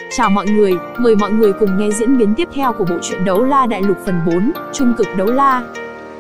Chào mọi người, mời mọi người cùng nghe diễn biến tiếp theo của bộ truyện Đấu La Đại Lục phần 4, Trung cực đấu la.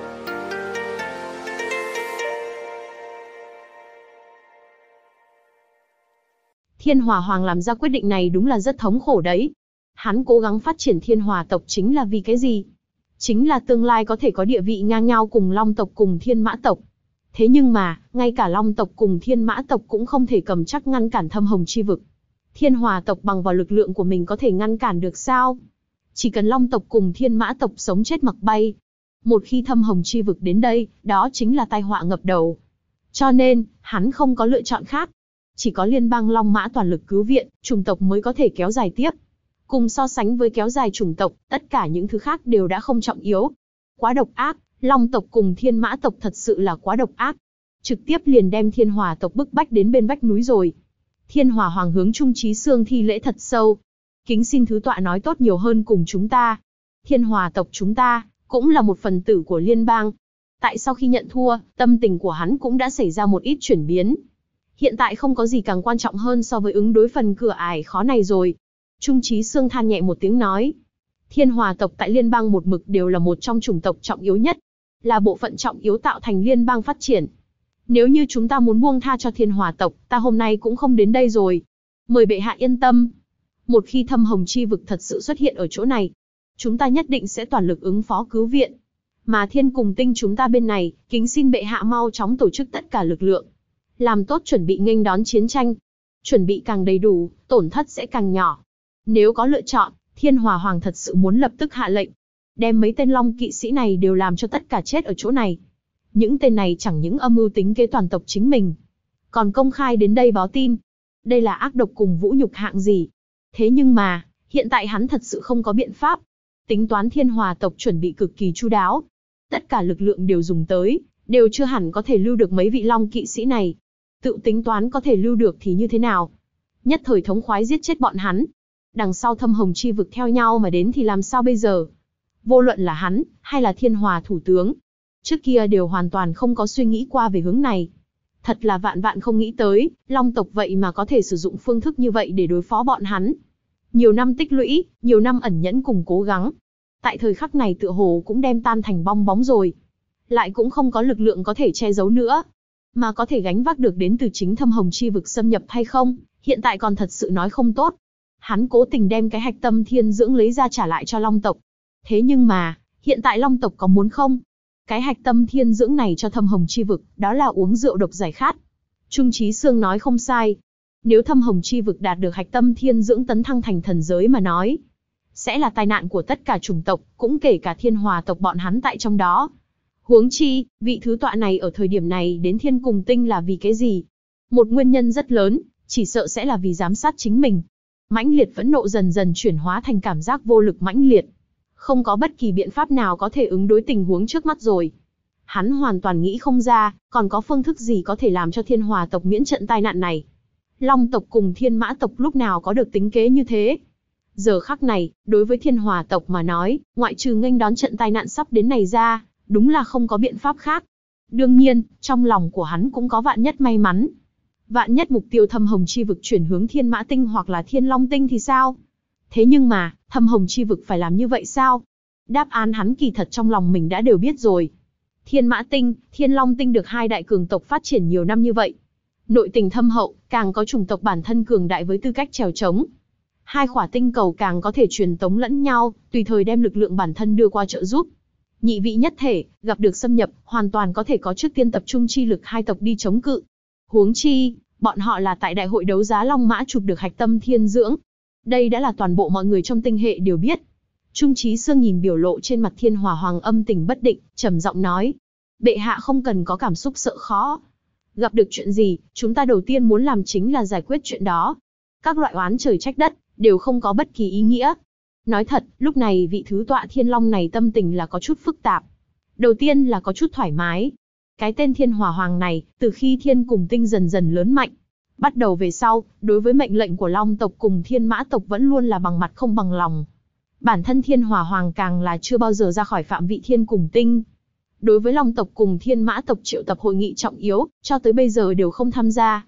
Thiên Hỏa Hoàng làm ra quyết định này đúng là rất thống khổ đấy. Hắn cố gắng phát triển Thiên Hỏa tộc chính là vì cái gì? Chính là tương lai có thể có địa vị ngang nhau cùng Long tộc cùng Thiên Mã tộc. Thế nhưng mà, ngay cả Long tộc cùng Thiên Mã tộc cũng không thể cầm chắc ngăn cản Thâm Hồng chi vực. Thiên Hỏa tộc bằng vào lực lượng của mình có thể ngăn cản được sao? Chỉ cần Long tộc cùng Thiên Mã tộc sống chết mặc bay. Một khi Thâm Hồng chi vực đến đây, đó chính là tai họa ngập đầu. Cho nên, hắn không có lựa chọn khác. Chỉ có liên bang Long Mã toàn lực cứu viện, chủng tộc mới có thể kéo dài tiếp. Cùng so sánh với kéo dài chủng tộc, tất cả những thứ khác đều đã không trọng yếu. Quá độc ác, Long tộc cùng Thiên Mã tộc thật sự là quá độc ác. Trực tiếp liền đem Thiên Hỏa tộc bức bách đến bên vách núi rồi. Thiên Hỏa Hoàng hướng Trung Chí Xương thi lễ thật sâu. Kính xin thứ tọa nói tốt nhiều hơn cùng chúng ta. Thiên Hỏa tộc chúng ta, cũng là một phần tử của liên bang. Tại sau khi nhận thua, tâm tình của hắn cũng đã xảy ra một ít chuyển biến. Hiện tại không có gì càng quan trọng hơn so với ứng đối phần cửa ải khó này rồi. Trung Chí Xương than nhẹ một tiếng nói. Thiên Hỏa tộc tại liên bang một mực đều là một trong chủng tộc trọng yếu nhất. Là bộ phận trọng yếu tạo thành liên bang phát triển. Nếu như chúng ta muốn buông tha cho Thiên Hỏa tộc, ta hôm nay cũng không đến đây rồi. Mời bệ hạ yên tâm. Một khi Thâm Hồng chi vực thật sự xuất hiện ở chỗ này, chúng ta nhất định sẽ toàn lực ứng phó cứu viện. Mà Thiên Cùng Tinh chúng ta bên này, kính xin bệ hạ mau chóng tổ chức tất cả lực lượng. Làm tốt chuẩn bị nghênh đón chiến tranh. Chuẩn bị càng đầy đủ, tổn thất sẽ càng nhỏ. Nếu có lựa chọn, Thiên Hỏa Hoàng thật sự muốn lập tức hạ lệnh. Đem mấy tên Long kỵ sĩ này đều làm cho tất cả chết ở chỗ này. Những tên này chẳng những âm mưu tính kế toàn tộc chính mình, còn công khai đến đây báo tin. Đây là ác độc cùng vũ nhục hạng gì? Thế nhưng mà, hiện tại hắn thật sự không có biện pháp. Tính toán Thiên Hỏa tộc chuẩn bị cực kỳ chu đáo. Tất cả lực lượng đều dùng tới, đều chưa hẳn có thể lưu được mấy vị Long kỵ sĩ này. Tự tính toán có thể lưu được thì như thế nào? Nhất thời thống khoái giết chết bọn hắn. Đằng sau Thâm Hồng chi vực theo nhau mà đến thì làm sao bây giờ? Vô luận là hắn, hay là Thiên Hỏa thủ tướng, trước kia đều hoàn toàn không có suy nghĩ qua về hướng này. Thật là vạn vạn không nghĩ tới, Long tộc vậy mà có thể sử dụng phương thức như vậy để đối phó bọn hắn. Nhiều năm tích lũy, nhiều năm ẩn nhẫn cùng cố gắng. Tại thời khắc này tựa hồ cũng đem tan thành bong bóng rồi. Lại cũng không có lực lượng có thể che giấu nữa. Mà có thể gánh vác được đến từ chính Thâm Hồng chi vực xâm nhập hay không, hiện tại còn thật sự nói không tốt. Hắn cố tình đem cái hạch tâm thiên dưỡng lấy ra trả lại cho Long tộc. Thế nhưng mà, hiện tại Long tộc có muốn không? Cái hạch tâm thiên dưỡng này cho Thâm Hồng chi vực, đó là uống rượu độc giải khát. Trung Chí Xương nói không sai. Nếu Thâm Hồng chi vực đạt được hạch tâm thiên dưỡng tấn thăng thành thần giới mà nói, sẽ là tai nạn của tất cả chủng tộc, cũng kể cả Thiên Hỏa tộc bọn hắn tại trong đó. Huống chi, vị thứ tọa này ở thời điểm này đến Thiên Cùng Tinh là vì cái gì? Một nguyên nhân rất lớn, chỉ sợ sẽ là vì giám sát chính mình. Mãnh liệt phẫn nộ dần dần chuyển hóa thành cảm giác vô lực mãnh liệt. Không có bất kỳ biện pháp nào có thể ứng đối tình huống trước mắt rồi. Hắn hoàn toàn nghĩ không ra, còn có phương thức gì có thể làm cho Thiên Hỏa tộc miễn trận tai nạn này. Long tộc cùng Thiên Mã tộc lúc nào có được tính kế như thế. Giờ khắc này, đối với Thiên Hỏa tộc mà nói, ngoại trừ nghênh đón trận tai nạn sắp đến này ra, đúng là không có biện pháp khác. Đương nhiên, trong lòng của hắn cũng có vạn nhất may mắn. Vạn nhất mục tiêu Thâm Hồng chi vực chuyển hướng Thiên Mã tinh hoặc là Thiên Long tinh thì sao? Thế nhưng mà, Thâm Hồng chi vực phải làm như vậy sao? Đáp án hắn kỳ thật trong lòng mình đã đều biết rồi. Thiên Mã tinh, Thiên Long tinh được hai đại cường tộc phát triển nhiều năm như vậy. Nội tình thâm hậu, càng có chủng tộc bản thân cường đại với tư cách chèo chống. Hai khỏa tinh cầu càng có thể truyền tống lẫn nhau, tùy thời đem lực lượng bản thân đưa qua trợ giúp. Nhị vị nhất thể, gặp được xâm nhập, hoàn toàn có thể có trước tiên tập trung chi lực hai tộc đi chống cự. Huống chi, bọn họ là tại đại hội đấu giá Long Mã chụp được hạch tâm thiên dưỡng. Đây đã là toàn bộ mọi người trong tinh hệ đều biết. Trung Chí Xương nhìn biểu lộ trên mặt Thiên Hỏa Hoàng âm tình bất định, trầm giọng nói. Bệ hạ không cần có cảm xúc sợ khó. Gặp được chuyện gì, chúng ta đầu tiên muốn làm chính là giải quyết chuyện đó. Các loại oán trời trách đất, đều không có bất kỳ ý nghĩa. Nói thật, lúc này vị thứ tọa Thiên Long này tâm tình là có chút phức tạp. Đầu tiên là có chút thoải mái. Cái tên Thiên Hỏa Hoàng này, từ khi Thiên Cùng Tinh dần dần lớn mạnh, bắt đầu về sau, đối với mệnh lệnh của Long tộc cùng Thiên Mã tộc vẫn luôn là bằng mặt không bằng lòng. Bản thân Thiên Hỏa Hoàng càng là chưa bao giờ ra khỏi phạm vị Thiên Cùng Tinh. Đối với Long tộc cùng Thiên Mã tộc triệu tập hội nghị trọng yếu, cho tới bây giờ đều không tham gia.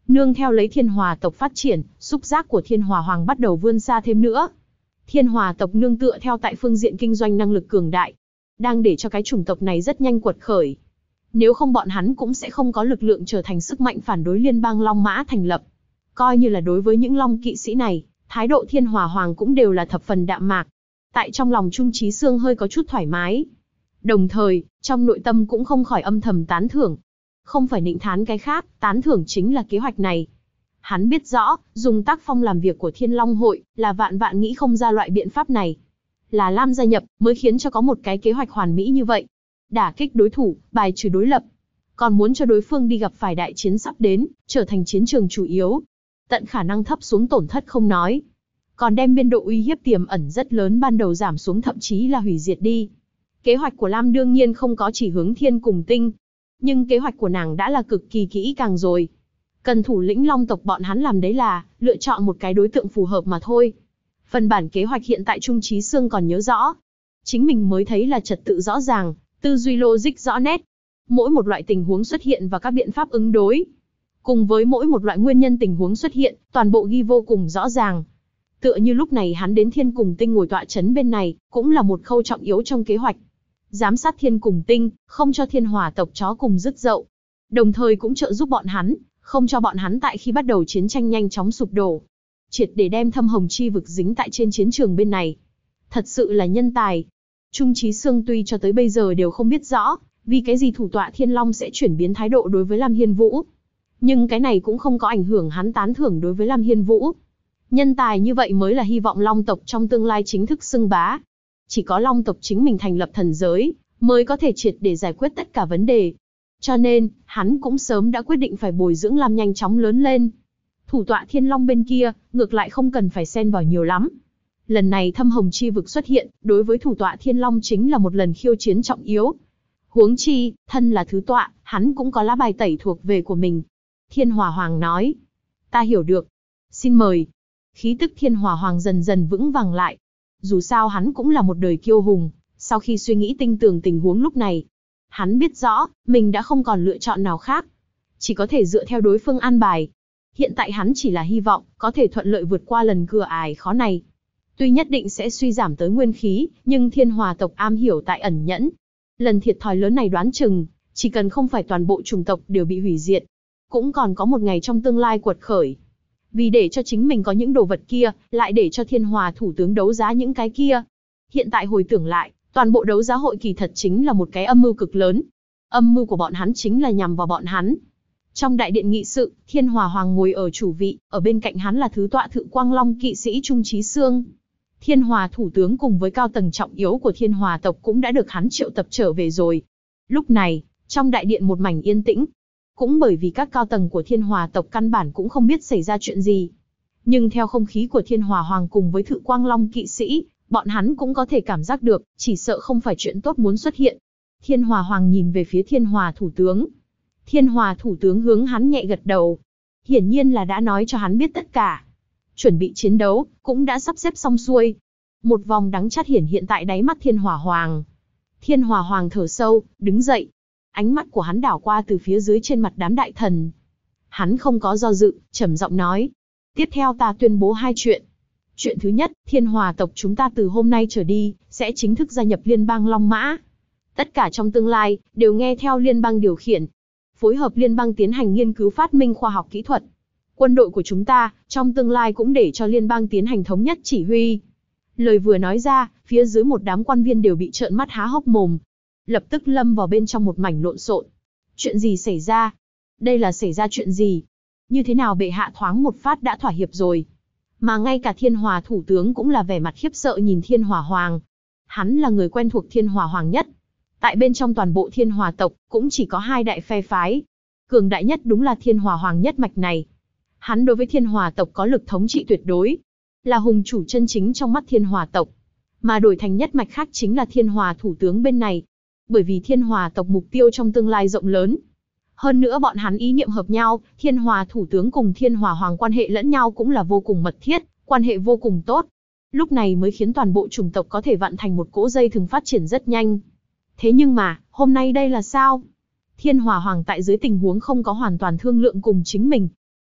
Nương theo lấy Thiên Hòa tộc phát triển, xúc giác của Thiên Hòa Hoàng bắt đầu vươn xa thêm nữa. Thiên Hòa tộc nương tựa theo tại phương diện kinh doanh năng lực cường đại, đang để cho cái chủng tộc này rất nhanh quật khởi. Nếu không bọn hắn cũng sẽ không có lực lượng trở thành sức mạnh phản đối liên bang Long Mã thành lập. Coi như là đối với những Long kỵ sĩ này, thái độ Thiên Hòa Hoàng cũng đều là thập phần đạm mạc. Tại trong lòng Trung Chí Xương hơi có chút thoải mái. Đồng thời, trong nội tâm cũng không khỏi âm thầm tán thưởng. Không phải nịnh thán cái khác, tán thưởng chính là kế hoạch này. Hắn biết rõ, dùng tác phong làm việc của Thiên Long hội, là vạn vạn nghĩ không ra loại biện pháp này. Là Lam gia nhập, mới khiến cho có một cái kế hoạch hoàn mỹ như vậy. Đả kích đối thủ, bài trừ đối lập. Còn muốn cho đối phương đi gặp phải đại chiến sắp đến, trở thành chiến trường chủ yếu. Tận khả năng thấp xuống tổn thất không nói. Còn đem biên độ uy hiếp tiềm ẩn rất lớn ban đầu giảm xuống, thậm chí là hủy diệt đi. Kế hoạch của Lam đương nhiên không có chỉ hướng Thiên cùng Tinh. Nhưng kế hoạch của nàng đã là cực kỳ kỹ càng rồi. Cần thủ lĩnh Long tộc bọn hắn làm đấy là, lựa chọn một cái đối tượng phù hợp mà thôi. Phần bản kế hoạch hiện tại Trung Chí Xương còn nhớ rõ. Chính mình mới thấy là trật tự rõ ràng, tư duy logic rõ nét. Mỗi một loại tình huống xuất hiện và các biện pháp ứng đối. Cùng với mỗi một loại nguyên nhân tình huống xuất hiện, toàn bộ ghi vô cùng rõ ràng. Tựa như lúc này hắn đến Thiên cùng Tinh ngồi tọa chấn bên này, cũng là một khâu trọng yếu trong kế hoạch. Giám sát Thiên cùng Tinh, không cho Thiên Hòa tộc chó cùng rứt dậu. Đồng thời cũng trợ giúp bọn hắn, không cho bọn hắn tại khi bắt đầu chiến tranh nhanh chóng sụp đổ. Triệt để đem thâm hồng chi vực dính tại trên chiến trường bên này. Thật sự là nhân tài. Trung Chí Xương tuy cho tới bây giờ đều không biết rõ, vì cái gì thủ tọa Thiên Long sẽ chuyển biến thái độ đối với Lam Hiên Vũ. Nhưng cái này cũng không có ảnh hưởng hắn tán thưởng đối với Lam Hiên Vũ. Nhân tài như vậy mới là hy vọng Long tộc trong tương lai chính thức xưng bá. Chỉ có Long tộc chính mình thành lập thần giới, mới có thể triệt để giải quyết tất cả vấn đề. Cho nên, hắn cũng sớm đã quyết định phải bồi dưỡng Lam nhanh chóng lớn lên. Thủ tọa Thiên Long bên kia, ngược lại không cần phải xen vào nhiều lắm. Lần này thâm hồng chi vực xuất hiện, đối với thủ tọa Thiên Long chính là một lần khiêu chiến trọng yếu. Huống chi, thân là thứ tọa, hắn cũng có lá bài tẩy thuộc về của mình. Thiên Hòa Hoàng nói. Ta hiểu được. Xin mời. Khí tức Thiên Hòa Hoàng dần dần vững vàng lại. Dù sao hắn cũng là một đời kiêu hùng, sau khi suy nghĩ tinh tường tình huống lúc này, hắn biết rõ, mình đã không còn lựa chọn nào khác. Chỉ có thể dựa theo đối phương an bài. Hiện tại hắn chỉ là hy vọng, có thể thuận lợi vượt qua lần cửa ải khó này. Tuy nhất định sẽ suy giảm tới nguyên khí, nhưng Thiên Hòa tộc am hiểu tại ẩn nhẫn. Lần thiệt thòi lớn này đoán chừng, chỉ cần không phải toàn bộ chủng tộc đều bị hủy diệt, cũng còn có một ngày trong tương lai quật khởi. Vì để cho chính mình có những đồ vật kia, lại để cho Thiên Hòa thủ tướng đấu giá những cái kia. Hiện tại hồi tưởng lại, toàn bộ đấu giá hội kỳ thật chính là một cái âm mưu cực lớn. Âm mưu của bọn hắn chính là nhằm vào bọn hắn. Trong đại điện nghị sự, Thiên Hòa Hoàng ngồi ở chủ vị, ở bên cạnh hắn là thứ tọa Thự Quang Long kỵ sĩ Trung Chí Xương. Thiên Hòa thủ tướng cùng với cao tầng trọng yếu của Thiên Hòa tộc cũng đã được hắn triệu tập trở về rồi. Lúc này, trong đại điện một mảnh yên tĩnh. Cũng bởi vì các cao tầng của Thiên Hòa tộc căn bản cũng không biết xảy ra chuyện gì. Nhưng theo không khí của Thiên Hòa Hoàng cùng với Thự Quang Long kỵ sĩ, bọn hắn cũng có thể cảm giác được, chỉ sợ không phải chuyện tốt muốn xuất hiện. Thiên Hòa Hoàng nhìn về phía Thiên Hòa thủ tướng. Thiên Hòa thủ tướng hướng hắn nhẹ gật đầu. Hiển nhiên là đã nói cho hắn biết tất cả. Chuẩn bị chiến đấu, cũng đã sắp xếp xong xuôi. Một vòng đắng chát hiển hiện tại đáy mắt Thiên Hòa Hoàng. Thiên Hòa Hoàng thở sâu, đứng dậy. Ánh mắt của hắn đảo qua từ phía dưới trên mặt đám đại thần. Hắn không có do dự, trầm giọng nói. Tiếp theo ta tuyên bố hai chuyện. Chuyện thứ nhất, Thiên Hòa tộc chúng ta từ hôm nay trở đi, sẽ chính thức gia nhập Liên bang Long Mã. Tất cả trong tương lai, đều nghe theo Liên bang điều khiển. Phối hợp Liên bang tiến hành nghiên cứu phát minh khoa học kỹ thuật. Quân đội của chúng ta, trong tương lai cũng để cho Liên bang tiến hành thống nhất chỉ huy. Lời vừa nói ra, phía dưới một đám quan viên đều bị trợn mắt há hốc mồm. Lập tức lâm vào bên trong một mảnh lộn xộn. Chuyện gì xảy ra? Đây là xảy ra chuyện gì? Như thế nào bệ hạ thoáng một phát đã thỏa hiệp rồi? Mà ngay cả Thiên Hòa thủ tướng cũng là vẻ mặt khiếp sợ nhìn Thiên Hòa Hoàng. Hắn là người quen thuộc Thiên Hòa Hoàng nhất. Tại bên trong toàn bộ Thiên Hòa tộc, cũng chỉ có hai đại phe phái. Cường đại nhất đúng là Thiên Hòa Hoàng nhất mạch này. Hắn đối với Thiên Hòa tộc có lực thống trị tuyệt đối. Là hùng chủ chân chính trong mắt Thiên Hòa tộc. Mà đổi thành nhất mạch khác chính là Thiên Hòa thủ tướng bên này. Bởi vì Thiên Hòa tộc mục tiêu trong tương lai rộng lớn. Hơn nữa bọn hắn ý niệm hợp nhau, Thiên Hòa thủ tướng cùng Thiên Hòa Hoàng quan hệ lẫn nhau cũng là vô cùng mật thiết, quan hệ vô cùng tốt. Lúc này mới khiến toàn bộ chủng tộc có thể vặn thành một cỗ dây thường phát triển rất nhanh. Thế nhưng mà, hôm nay đây là sao? Thiên Hòa Hoàng tại dưới tình huống không có hoàn toàn thương lượng cùng chính mình.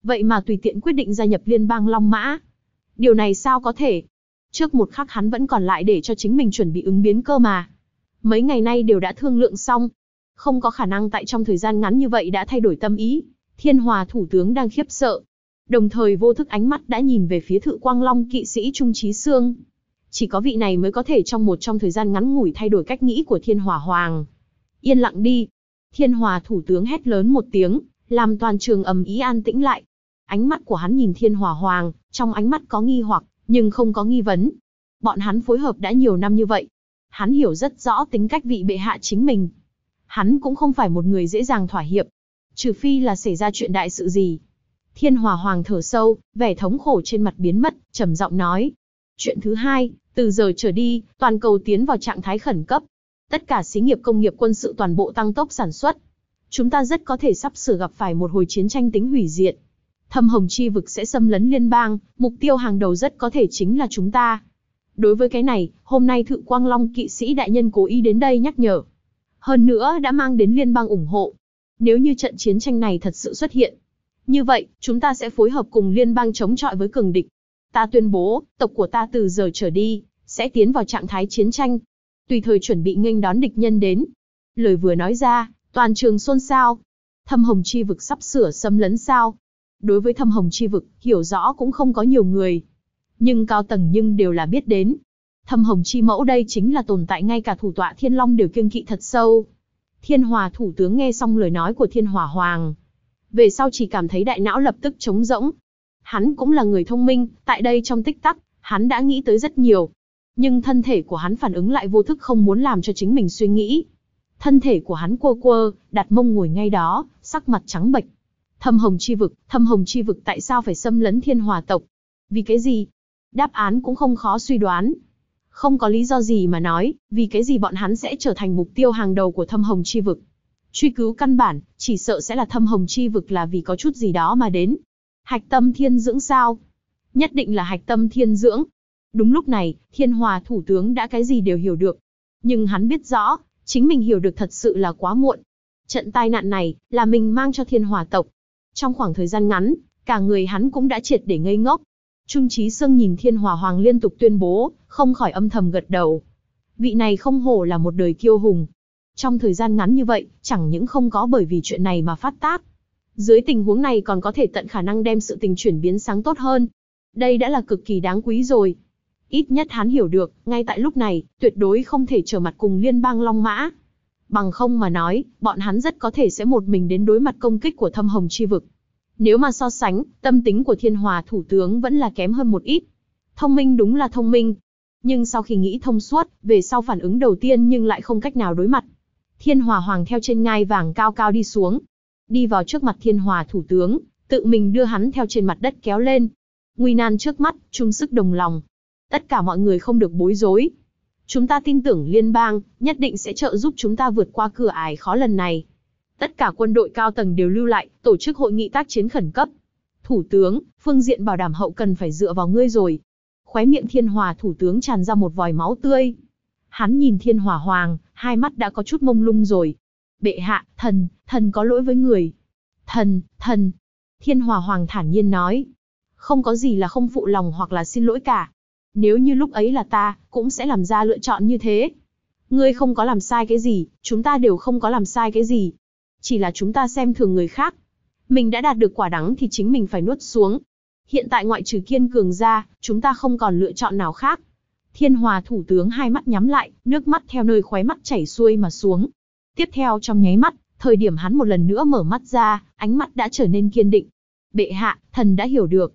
Vậy mà tùy tiện quyết định gia nhập liên bang Long Mã. Điều này sao có thể? Trước một khắc hắn vẫn còn lại để cho chính mình chuẩn bị ứng biến cơ mà. Mấy ngày nay đều đã thương lượng xong. Không có khả năng tại trong thời gian ngắn như vậy đã thay đổi tâm ý. Thiên Hòa thủ tướng đang khiếp sợ. Đồng thời vô thức ánh mắt đã nhìn về phía Thự Quang Long kỵ sĩ Trung Chí Sương. Chỉ có vị này mới có thể trong thời gian ngắn ngủi thay đổi cách nghĩ của Thiên Hỏa Hoàng. Yên lặng đi. Thiên Hòa thủ tướng hét lớn một tiếng, làm toàn trường ầm ĩ an tĩnh lại. Ánh mắt của hắn nhìn Thiên Hỏa Hoàng, trong ánh mắt có nghi hoặc, nhưng không có nghi vấn. Bọn hắn phối hợp đã nhiều năm như vậy. Hắn hiểu rất rõ tính cách vị bệ hạ chính mình. Hắn cũng không phải một người dễ dàng thỏa hiệp. Trừ phi là xảy ra chuyện đại sự gì. Thiên Hỏa Hoàng thở sâu, vẻ thống khổ trên mặt biến mất, trầm giọng nói. Chuyện thứ hai, từ giờ trở đi, toàn cầu tiến vào trạng thái khẩn cấp. Tất cả xí nghiệp công nghiệp quân sự toàn bộ tăng tốc sản xuất. Chúng ta rất có thể sắp sửa gặp phải một hồi chiến tranh tính hủy diệt. Thâm Hồng Chi vực sẽ xâm lấn liên bang, mục tiêu hàng đầu rất có thể chính là chúng ta. Đối với cái này, hôm nay Thự Quang Long kỵ sĩ đại nhân cố ý đến đây nhắc nhở. Hơn nữa đã mang đến liên bang ủng hộ. Nếu như trận chiến tranh này thật sự xuất hiện, như vậy, chúng ta sẽ phối hợp cùng liên bang chống chọi với cường địch. Ta tuyên bố, tộc của ta từ giờ trở đi, sẽ tiến vào trạng thái chiến tranh. Tùy thời chuẩn bị nghênh đón địch nhân đến. Lời vừa nói ra, toàn trường xôn xao. Thâm Hồng Chi vực sắp sửa xâm lấn sao? Đối với Thâm Hồng Chi vực, hiểu rõ cũng không có nhiều người. Nhưng cao tầng nhưng đều là biết đến. Thâm Hồng Chi mẫu đây chính là tồn tại ngay cả thủ tọa Thiên Long đều kiêng kỵ thật sâu. Thiên Hòa thủ tướng nghe xong lời nói của Thiên Hỏa Hoàng. Về sau chỉ cảm thấy đại não lập tức trống rỗng. Hắn cũng là người thông minh, tại đây trong tích tắc, hắn đã nghĩ tới rất nhiều. Nhưng thân thể của hắn phản ứng lại vô thức không muốn làm cho chính mình suy nghĩ. Thân thể của hắn quơ quơ, đặt mông ngồi ngay đó, sắc mặt trắng bệch. Thâm Hồng Chi vực tại sao phải xâm lấn Thiên Hòa tộc? Vì cái gì? Đáp án cũng không khó suy đoán. Không có lý do gì mà nói, vì cái gì bọn hắn sẽ trở thành mục tiêu hàng đầu của Thâm Hồng Chi vực. Truy cứu căn bản, chỉ sợ sẽ là Thâm Hồng Chi vực là vì có chút gì đó mà đến. Hạch tâm thiên dưỡng sao? Nhất định là hạch tâm thiên dưỡng. Đúng lúc này, Thiên Hòa thủ tướng đã cái gì đều hiểu được. Nhưng hắn biết rõ, chính mình hiểu được thật sự là quá muộn. Trận tai nạn này, là mình mang cho Thiên Hòa tộc. Trong khoảng thời gian ngắn, cả người hắn cũng đã triệt để ngây ngốc. Trung Chí Sương nhìn Thiên Hỏa Hoàng liên tục tuyên bố, không khỏi âm thầm gật đầu. Vị này không hổ là một đời kiêu hùng. Trong thời gian ngắn như vậy, chẳng những không có bởi vì chuyện này mà phát tác. Dưới tình huống này còn có thể tận khả năng đem sự tình chuyển biến sáng tốt hơn. Đây đã là cực kỳ đáng quý rồi. Ít nhất hắn hiểu được, ngay tại lúc này, tuyệt đối không thể trở mặt cùng liên bang Long Mã. Bằng không mà nói, bọn hắn rất có thể sẽ một mình đến đối mặt công kích của Thâm Hồng Chi vực. Nếu mà so sánh, tâm tính của Thiên Hòa thủ tướng vẫn là kém hơn một ít. Thông minh đúng là thông minh. Nhưng sau khi nghĩ thông suốt, về sau phản ứng đầu tiên nhưng lại không cách nào đối mặt. Thiên Hòa Hoàng theo trên ngai vàng cao cao đi xuống. Đi vào trước mặt Thiên Hòa thủ tướng, tự mình đưa hắn theo trên mặt đất kéo lên. Nguy nan trước mắt, chung sức đồng lòng. Tất cả mọi người không được bối rối. Chúng ta tin tưởng liên bang, nhất định sẽ trợ giúp chúng ta vượt qua cửa ải khó lần này. Tất cả quân đội cao tầng đều lưu lại, tổ chức hội nghị tác chiến khẩn cấp. Thủ tướng, phương diện bảo đảm hậu cần phải dựa vào ngươi rồi. Khóe miệng Thiên Hòa thủ tướng tràn ra một vòi máu tươi. Hắn nhìn Thiên Hỏa Hoàng, hai mắt đã có chút mông lung rồi. Bệ hạ, thần có lỗi với người. Thần. Thiên Hỏa Hoàng thản nhiên nói. Không có gì là không phụ lòng hoặc là xin lỗi cả. Nếu như lúc ấy là ta, cũng sẽ làm ra lựa chọn như thế. Ngươi không có làm sai cái gì, chúng ta đều không có làm sai cái gì. Chỉ là chúng ta xem thường người khác. Mình đã đạt được quả đắng thì chính mình phải nuốt xuống. Hiện tại ngoại trừ kiên cường ra, chúng ta không còn lựa chọn nào khác. Thiên Hòa thủ tướng hai mắt nhắm lại, nước mắt theo nơi khóe mắt chảy xuôi mà xuống. Tiếp theo trong nháy mắt, thời điểm hắn một lần nữa mở mắt ra, ánh mắt đã trở nên kiên định. Bệ hạ, thần đã hiểu được.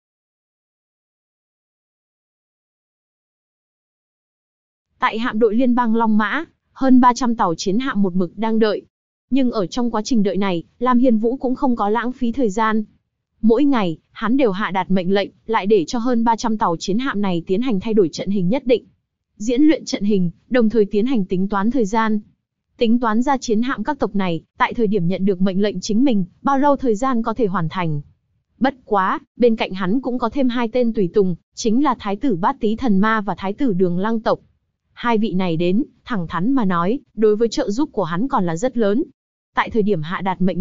Tại hạm đội liên bang Long Mã, hơn 300 tàu chiến hạm một mực đang đợi. Nhưng ở trong quá trình đợi này, Lam Hiên Vũ cũng không có lãng phí thời gian. Mỗi ngày, hắn đều hạ đạt mệnh lệnh, lại để cho hơn 300 tàu chiến hạm này tiến hành thay đổi trận hình nhất định. Diễn luyện trận hình, đồng thời tiến hành tính toán thời gian. Tính toán ra chiến hạm các tộc này, tại thời điểm nhận được mệnh lệnh chính mình, bao lâu thời gian có thể hoàn thành. Bất quá, bên cạnh hắn cũng có thêm hai tên tùy tùng, chính là Thái tử Bát Tý Thần Ma và Thái tử Đường Lăng tộc. Hai vị này đến, thẳng thắn mà nói, đối với trợ giúp của hắn còn là rất lớn. Tại thời điểm hạ đạt mệnh lệnh,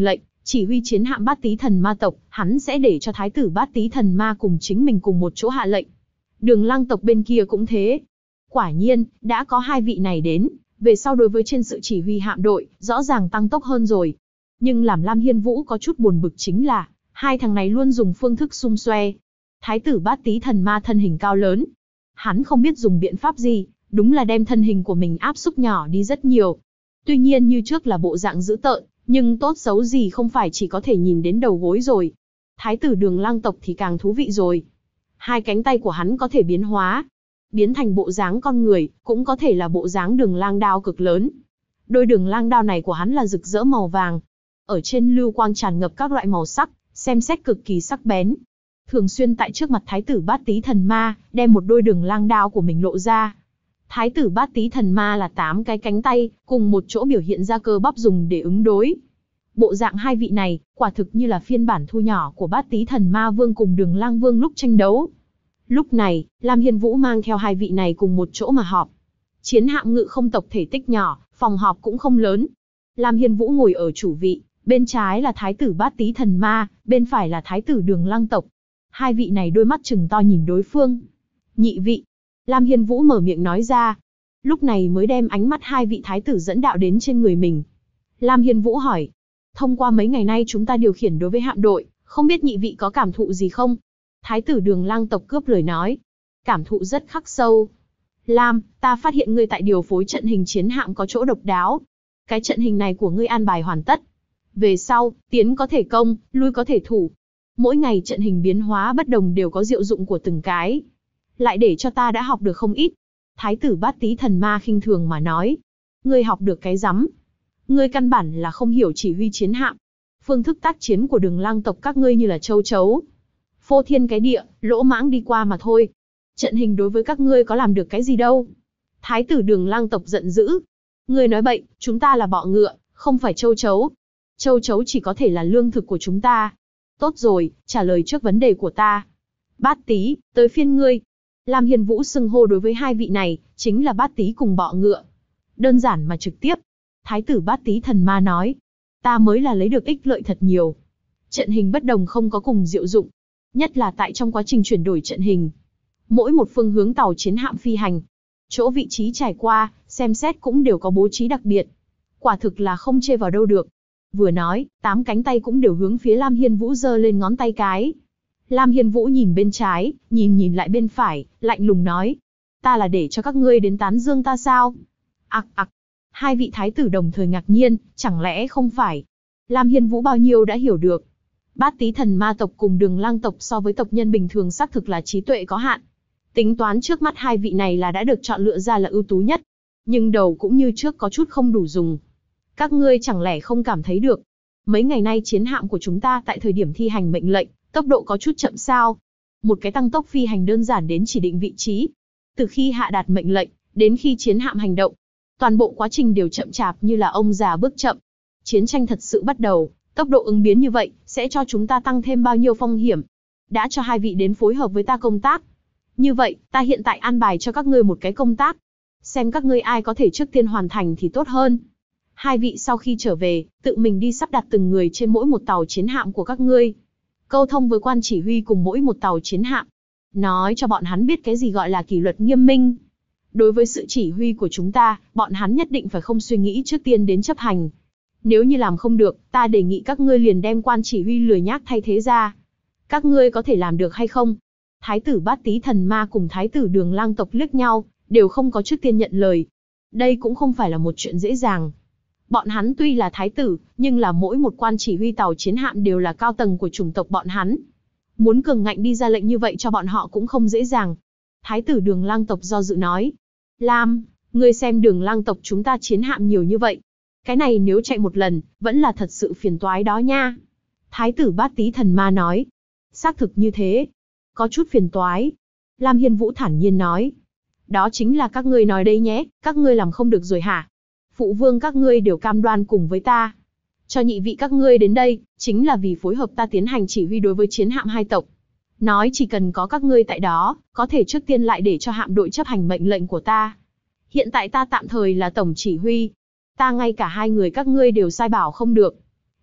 Chỉ huy chiến hạm Bát Tý Thần Ma tộc, hắn sẽ để cho thái tử Bát Tý Thần Ma cùng chính mình cùng một chỗ hạ lệnh. Đường Lăng tộc bên kia cũng thế. Quả nhiên, đã có hai vị này đến, về sau đối với trên sự chỉ huy hạm đội, rõ ràng tăng tốc hơn rồi. Nhưng làm Lam Hiên Vũ có chút buồn bực chính là, hai thằng này luôn dùng phương thức xung xoe. Thái tử Bát Tý Thần Ma thân hình cao lớn. Hắn không biết dùng biện pháp gì, đúng là đem thân hình của mình áp xúc nhỏ đi rất nhiều. Tuy nhiên như trước là bộ dạng dữ tợn, nhưng tốt xấu gì không phải chỉ có thể nhìn đến đầu gối rồi. Thái tử Đường Lăng tộc thì càng thú vị rồi. Hai cánh tay của hắn có thể biến hóa, biến thành bộ dáng con người, cũng có thể là bộ dáng đường lang đao cực lớn. Đôi đường lang đao này của hắn là rực rỡ màu vàng. Ở trên lưu quang tràn ngập các loại màu sắc, xem xét cực kỳ sắc bén. Thường xuyên tại trước mặt thái tử Bát Tý Thần Ma, đem một đôi đường lang đao của mình lộ ra. Thái tử Bát Tý Thần Ma là 8 cái cánh tay, cùng một chỗ biểu hiện ra cơ bắp dùng để ứng đối. Bộ dạng hai vị này, quả thực như là phiên bản thu nhỏ của Bát Tý Thần Ma Vương cùng Đường Lang Vương lúc tranh đấu. Lúc này, Lam Hiên Vũ mang theo hai vị này cùng một chỗ mà họp. Chiến hạm Ngự Không tộc thể tích nhỏ, phòng họp cũng không lớn. Lam Hiên Vũ ngồi ở chủ vị, bên trái là thái tử Bát Tý Thần Ma, bên phải là thái tử Đường Lăng tộc. Hai vị này đôi mắt trừng to nhìn đối phương. Nhị vị, Lam Hiên Vũ mở miệng nói ra. Lúc này mới đem ánh mắt hai vị thái tử dẫn đạo đến trên người mình. Lam Hiên Vũ hỏi, thông qua mấy ngày nay chúng ta điều khiển đối với hạm đội, không biết nhị vị có cảm thụ gì không? Thái tử Đường Lăng tộc cướp lời nói. Cảm thụ rất khắc sâu. Lam, ta phát hiện ngươi tại điều phối trận hình chiến hạm có chỗ độc đáo. Cái trận hình này của ngươi an bài hoàn tất. Về sau, tiến có thể công, lui có thể thủ. Mỗi ngày trận hình biến hóa bất đồng đều có diệu dụng của từng cái. Lại để cho ta đã học được không ít. Thái tử Bát Tý Thần Ma khinh thường mà nói. Ngươi học được cái rắm. Ngươi căn bản là không hiểu chỉ huy chiến hạm. Phương thức tác chiến của Đường Lăng tộc các ngươi như là châu chấu. Phô thiên cái địa, lỗ mãng đi qua mà thôi. Trận hình đối với các ngươi có làm được cái gì đâu. Thái tử Đường Lăng tộc giận dữ. Ngươi nói bậy, chúng ta là bọ ngựa, không phải châu chấu. Châu chấu chỉ có thể là lương thực của chúng ta. Tốt rồi, trả lời trước vấn đề của ta. Bát Tý, tới phiên ngươi. Lam Hiên Vũ xưng hô đối với hai vị này, chính là Bát Tý cùng bọ ngựa. Đơn giản mà trực tiếp. Thái tử Bát Tý Thần Ma nói. Ta mới là lấy được ích lợi thật nhiều. Trận hình bất đồng không có cùng diệu dụng. Nhất là tại trong quá trình chuyển đổi trận hình. Mỗi một phương hướng tàu chiến hạm phi hành. Chỗ vị trí trải qua, xem xét cũng đều có bố trí đặc biệt. Quả thực là không chê vào đâu được. Vừa nói, 8 cánh tay cũng đều hướng phía Lam Hiên Vũ giơ lên ngón tay cái. Lam Hiên Vũ nhìn bên trái, nhìn lại bên phải, lạnh lùng nói. Ta là để cho các ngươi đến tán dương ta sao? Ặc ặc. Hai vị thái tử đồng thời ngạc nhiên, chẳng lẽ không phải? Lam Hiên Vũ bao nhiêu đã hiểu được. Bát Tý Thần Ma tộc cùng Đường Lăng tộc so với tộc nhân bình thường xác thực là trí tuệ có hạn. Tính toán trước mắt hai vị này là đã được chọn lựa ra là ưu tú nhất. Nhưng đầu cũng như trước có chút không đủ dùng. Các ngươi chẳng lẽ không cảm thấy được. Mấy ngày nay chiến hạm của chúng ta tại thời điểm thi hành mệnh lệnh, tốc độ có chút chậm sao. Một cái tăng tốc phi hành đơn giản đến chỉ định vị trí. Từ khi hạ đạt mệnh lệnh, đến khi chiến hạm hành động. Toàn bộ quá trình đều chậm chạp như là ông già bước chậm. Chiến tranh thật sự bắt đầu, tốc độ ứng biến như vậy, sẽ cho chúng ta tăng thêm bao nhiêu phong hiểm. Đã cho hai vị đến phối hợp với ta công tác. Như vậy, ta hiện tại an bài cho các ngươi một cái công tác. Xem các ngươi ai có thể trước tiên hoàn thành thì tốt hơn. Hai vị sau khi trở về, tự mình đi sắp đặt từng người trên mỗi một tàu chiến hạm của các ngươi. Câu thông với quan chỉ huy cùng mỗi một tàu chiến hạm. Nói cho bọn hắn biết cái gì gọi là kỷ luật nghiêm minh. Đối với sự chỉ huy của chúng ta, bọn hắn nhất định phải không suy nghĩ trước tiên đến chấp hành. Nếu như làm không được, ta đề nghị các ngươi liền đem quan chỉ huy lười nhác thay thế ra. Các ngươi có thể làm được hay không? Thái tử Bát Tý Thần Ma cùng thái tử Đường Lăng tộc liếc nhau, đều không có trước tiên nhận lời. Đây cũng không phải là một chuyện dễ dàng. Bọn hắn tuy là thái tử, nhưng là mỗi một quan chỉ huy tàu chiến hạm đều là cao tầng của chủng tộc bọn hắn. Muốn cường ngạnh đi ra lệnh như vậy cho bọn họ cũng không dễ dàng. Thái tử Đường Lăng tộc do dự nói. Lam, ngươi xem Đường Lăng tộc chúng ta chiến hạm nhiều như vậy. Cái này nếu chạy một lần, vẫn là thật sự phiền toái đó nha. Thái tử Bát Tý Thần Ma nói. Xác thực như thế. Có chút phiền toái. Lam Hiên Vũ thản nhiên nói. Đó chính là các ngươi nói đây nhé, các ngươi làm không được rồi hả? Phụ vương các ngươi đều cam đoan cùng với ta. Cho nhị vị các ngươi đến đây, chính là vì phối hợp ta tiến hành chỉ huy đối với chiến hạm hai tộc. Nói chỉ cần có các ngươi tại đó, có thể trước tiên lại để cho hạm đội chấp hành mệnh lệnh của ta. Hiện tại ta tạm thời là tổng chỉ huy. Ta ngay cả hai người các ngươi đều sai bảo không được.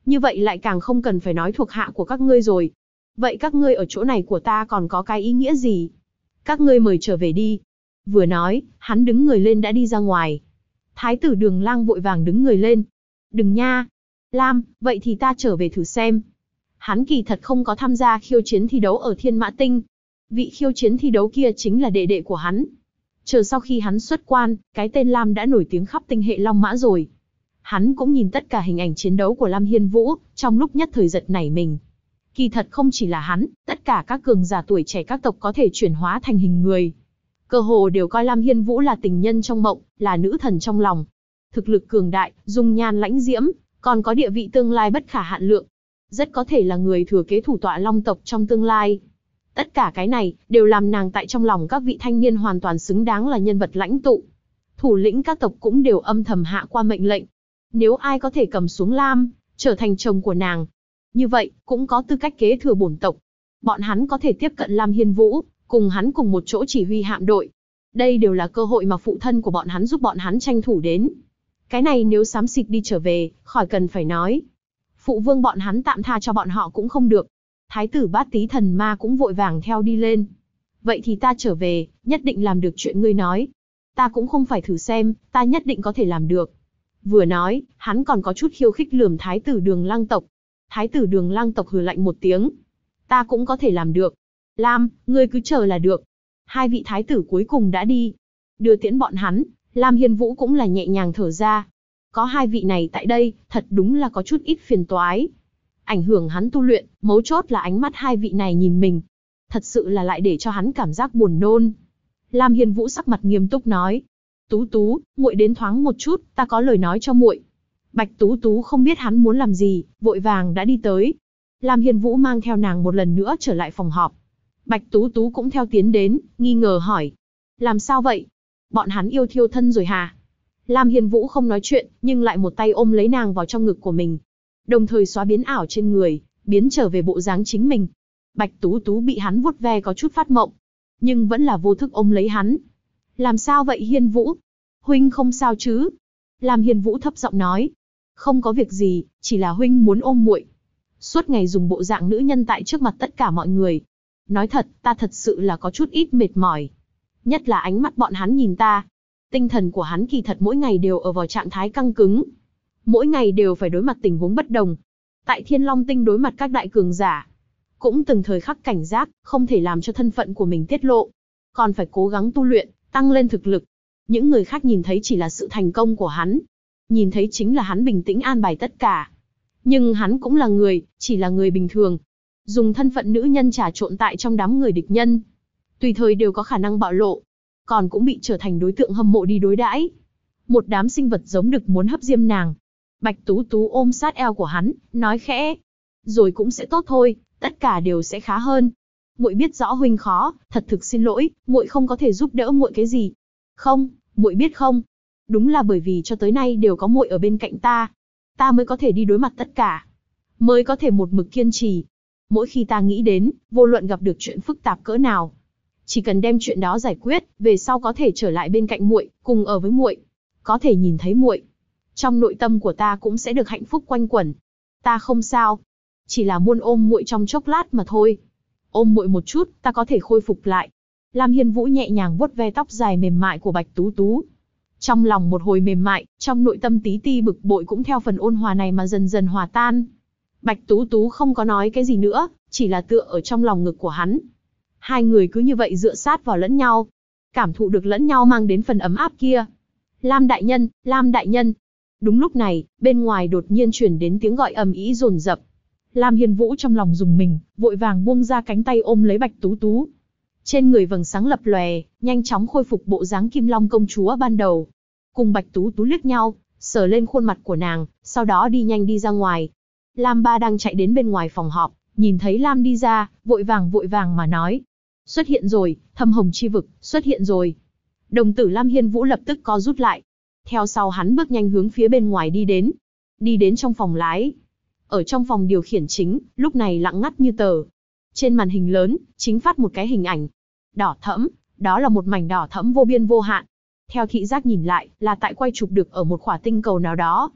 Như vậy lại càng không cần phải nói thuộc hạ của các ngươi rồi. Vậy các ngươi ở chỗ này của ta còn có cái ý nghĩa gì? Các ngươi mời trở về đi. Vừa nói, hắn đứng người lên đã đi ra ngoài. Thái tử Đường Lang vội vàng đứng người lên. Đừng nha. Lam, vậy thì ta trở về thử xem. Hắn kỳ thật không có tham gia khiêu chiến thi đấu ở Thiên Mã Tinh. Vị khiêu chiến thi đấu kia chính là đệ đệ của hắn. Chờ sau khi hắn xuất quan, cái tên Lam đã nổi tiếng khắp tinh hệ Long Mã rồi. Hắn cũng nhìn tất cả hình ảnh chiến đấu của Lam Hiên Vũ, trong lúc nhất thời giật nảy mình. Kỳ thật không chỉ là hắn, tất cả các cường giả tuổi trẻ các tộc có thể chuyển hóa thành hình người. Cơ hồ đều coi Lam Hiên Vũ là tình nhân trong mộng, là nữ thần trong lòng. Thực lực cường đại, dung nhan lãnh diễm, còn có địa vị tương lai bất khả hạn lượng. Rất có thể là người thừa kế thủ tọa Long tộc trong tương lai. Tất cả cái này, đều làm nàng tại trong lòng các vị thanh niên hoàn toàn xứng đáng là nhân vật lãnh tụ. Thủ lĩnh các tộc cũng đều âm thầm hạ qua mệnh lệnh. Nếu ai có thể cầm xuống Lam, trở thành chồng của nàng, như vậy, cũng có tư cách kế thừa bổn tộc. Bọn hắn có thể tiếp cận Lam Hiên Vũ, cùng hắn cùng một chỗ chỉ huy hạm đội. Đây đều là cơ hội mà phụ thân của bọn hắn giúp bọn hắn tranh thủ đến. Cái này nếu xám xịt đi trở về, khỏi cần phải nói. Phụ vương bọn hắn tạm tha cho bọn họ cũng không được. Thái tử Bát Tý Thần Ma cũng vội vàng theo đi lên. Vậy thì ta trở về, nhất định làm được chuyện ngươi nói. Ta cũng không phải thử xem, ta nhất định có thể làm được. Vừa nói, hắn còn có chút khiêu khích lườm Thái tử Đường Lang tộc. Thái tử Đường Lang tộc hừ lạnh một tiếng. Ta cũng có thể làm được. Lam, ngươi cứ chờ là được. Hai vị thái tử cuối cùng đã đi. Đưa tiễn bọn hắn, Lam Hiên Vũ cũng là nhẹ nhàng thở ra. Có hai vị này tại đây, thật đúng là có chút ít phiền toái. Ảnh hưởng hắn tu luyện, mấu chốt là ánh mắt hai vị này nhìn mình. Thật sự là lại để cho hắn cảm giác buồn nôn. Lam Hiên Vũ sắc mặt nghiêm túc nói. Tú Tú, muội đến thoáng một chút, ta có lời nói cho muội. Bạch Tú Tú không biết hắn muốn làm gì, vội vàng đã đi tới. Lam Hiên Vũ mang theo nàng một lần nữa trở lại phòng họp. Bạch Tú Tú cũng theo tiến đến, nghi ngờ hỏi. Làm sao vậy? Bọn hắn yêu thiêu thân rồi hả? Lam Hiên Vũ không nói chuyện, nhưng lại một tay ôm lấy nàng vào trong ngực của mình. Đồng thời xóa biến ảo trên người, biến trở về bộ dáng chính mình. Bạch Tú Tú bị hắn vuốt ve có chút phát mộng, nhưng vẫn là vô thức ôm lấy hắn. Làm sao vậy Hiên Vũ? Huynh không sao chứ? Lam Hiên Vũ thấp giọng nói. Không có việc gì, chỉ là huynh muốn ôm muội. Suốt ngày dùng bộ dạng nữ nhân tại trước mặt tất cả mọi người. Nói thật, ta thật sự là có chút ít mệt mỏi. Nhất là ánh mắt bọn hắn nhìn ta. Tinh thần của hắn kỳ thật mỗi ngày đều ở vào trạng thái căng cứng. Mỗi ngày đều phải đối mặt tình huống bất đồng. Tại Thiên Long Tinh đối mặt các đại cường giả. Cũng từng thời khắc cảnh giác, không thể làm cho thân phận của mình tiết lộ. Còn phải cố gắng tu luyện, tăng lên thực lực. Những người khác nhìn thấy chỉ là sự thành công của hắn. Nhìn thấy chính là hắn bình tĩnh an bài tất cả. Nhưng hắn cũng là người, chỉ là người bình thường. Dùng thân phận nữ nhân trà trộn tại trong đám người địch nhân. Tùy thời đều có khả năng bạo lộ. Còn cũng bị trở thành đối tượng hâm mộ đi đối đãi. Một đám sinh vật giống đực muốn hấp diêm nàng. Bạch Tú Tú ôm sát eo của hắn, nói khẽ. Rồi cũng sẽ tốt thôi, tất cả đều sẽ khá hơn. Muội biết rõ huynh khó, thật thực xin lỗi, muội không có thể giúp đỡ muội cái gì. Không, muội biết không? Đúng là bởi vì cho tới nay đều có muội ở bên cạnh ta. Ta mới có thể đi đối mặt tất cả. Mới có thể một mực kiên trì. Mỗi khi ta nghĩ đến, vô luận gặp được chuyện phức tạp cỡ nào. Chỉ cần đem chuyện đó giải quyết, về sau có thể trở lại bên cạnh muội, cùng ở với muội. Có thể nhìn thấy muội. Trong nội tâm của ta cũng sẽ được hạnh phúc quanh quẩn. Ta không sao. Chỉ là muốn ôm muội trong chốc lát mà thôi. Ôm muội một chút, ta có thể khôi phục lại. Lam Hiên Vũ nhẹ nhàng vuốt ve tóc dài mềm mại của Bạch Tú Tú. Trong lòng một hồi mềm mại, trong nội tâm tí ti bực bội cũng theo phần ôn hòa này mà dần dần hòa tan. Bạch Tú Tú không có nói cái gì nữa, chỉ là tựa ở trong lòng ngực của hắn. Hai người cứ như vậy dựa sát vào lẫn nhau, cảm thụ được lẫn nhau mang đến phần ấm áp kia. Lam đại nhân, Lam đại nhân. Đúng lúc này, bên ngoài đột nhiên truyền đến tiếng gọi ầm ĩ dồn dập. Lam Hiên Vũ trong lòng rùng mình, vội vàng buông ra cánh tay ôm lấy Bạch Tú Tú. Trên người vầng sáng lập lòe, nhanh chóng khôi phục bộ dáng Kim Long công chúa ban đầu. Cùng Bạch Tú Tú liếc nhau, sờ lên khuôn mặt của nàng, sau đó đi nhanh đi ra ngoài. Lam Ba đang chạy đến bên ngoài phòng họp, nhìn thấy Lam đi ra, vội vàng mà nói. Xuất hiện rồi, Thâm Hồng chi vực, xuất hiện rồi. Đồng tử Lam Hiên Vũ lập tức co rút lại. Theo sau hắn bước nhanh hướng phía bên ngoài đi đến. Đi đến trong phòng lái. Ở trong phòng điều khiển chính, lúc này lặng ngắt như tờ. Trên màn hình lớn, chính phát một cái hình ảnh. Đỏ thẫm, đó là một mảnh đỏ thẫm vô biên vô hạn. Theo thị giác nhìn lại, là tại quay chụp được ở một khỏa tinh cầu nào đó.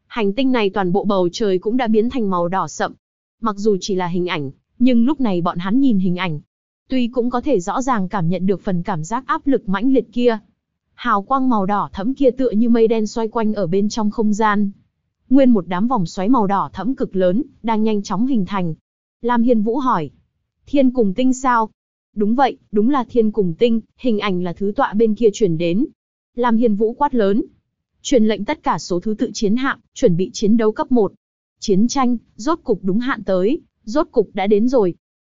Hành tinh này toàn bộ bầu trời cũng đã biến thành màu đỏ sậm. Mặc dù chỉ là hình ảnh, nhưng lúc này bọn hắn nhìn hình ảnh, tuy cũng có thể rõ ràng cảm nhận được phần cảm giác áp lực mãnh liệt kia. Hào quang màu đỏ thẫm kia tựa như mây đen xoay quanh ở bên trong không gian. Nguyên một đám vòng xoáy màu đỏ thẫm cực lớn, đang nhanh chóng hình thành. Lam Hiên Vũ hỏi, Thiên Cùng Tinh sao? Đúng vậy, đúng là Thiên Cùng Tinh, hình ảnh là thứ tọa bên kia truyền đến. Lam Hiên Vũ quát lớn, truyền lệnh tất cả số thứ tự chiến hạm, chuẩn bị chiến đấu cấp 1. Chiến tranh, rốt cục đúng hạn tới, rốt cục đã đến rồi.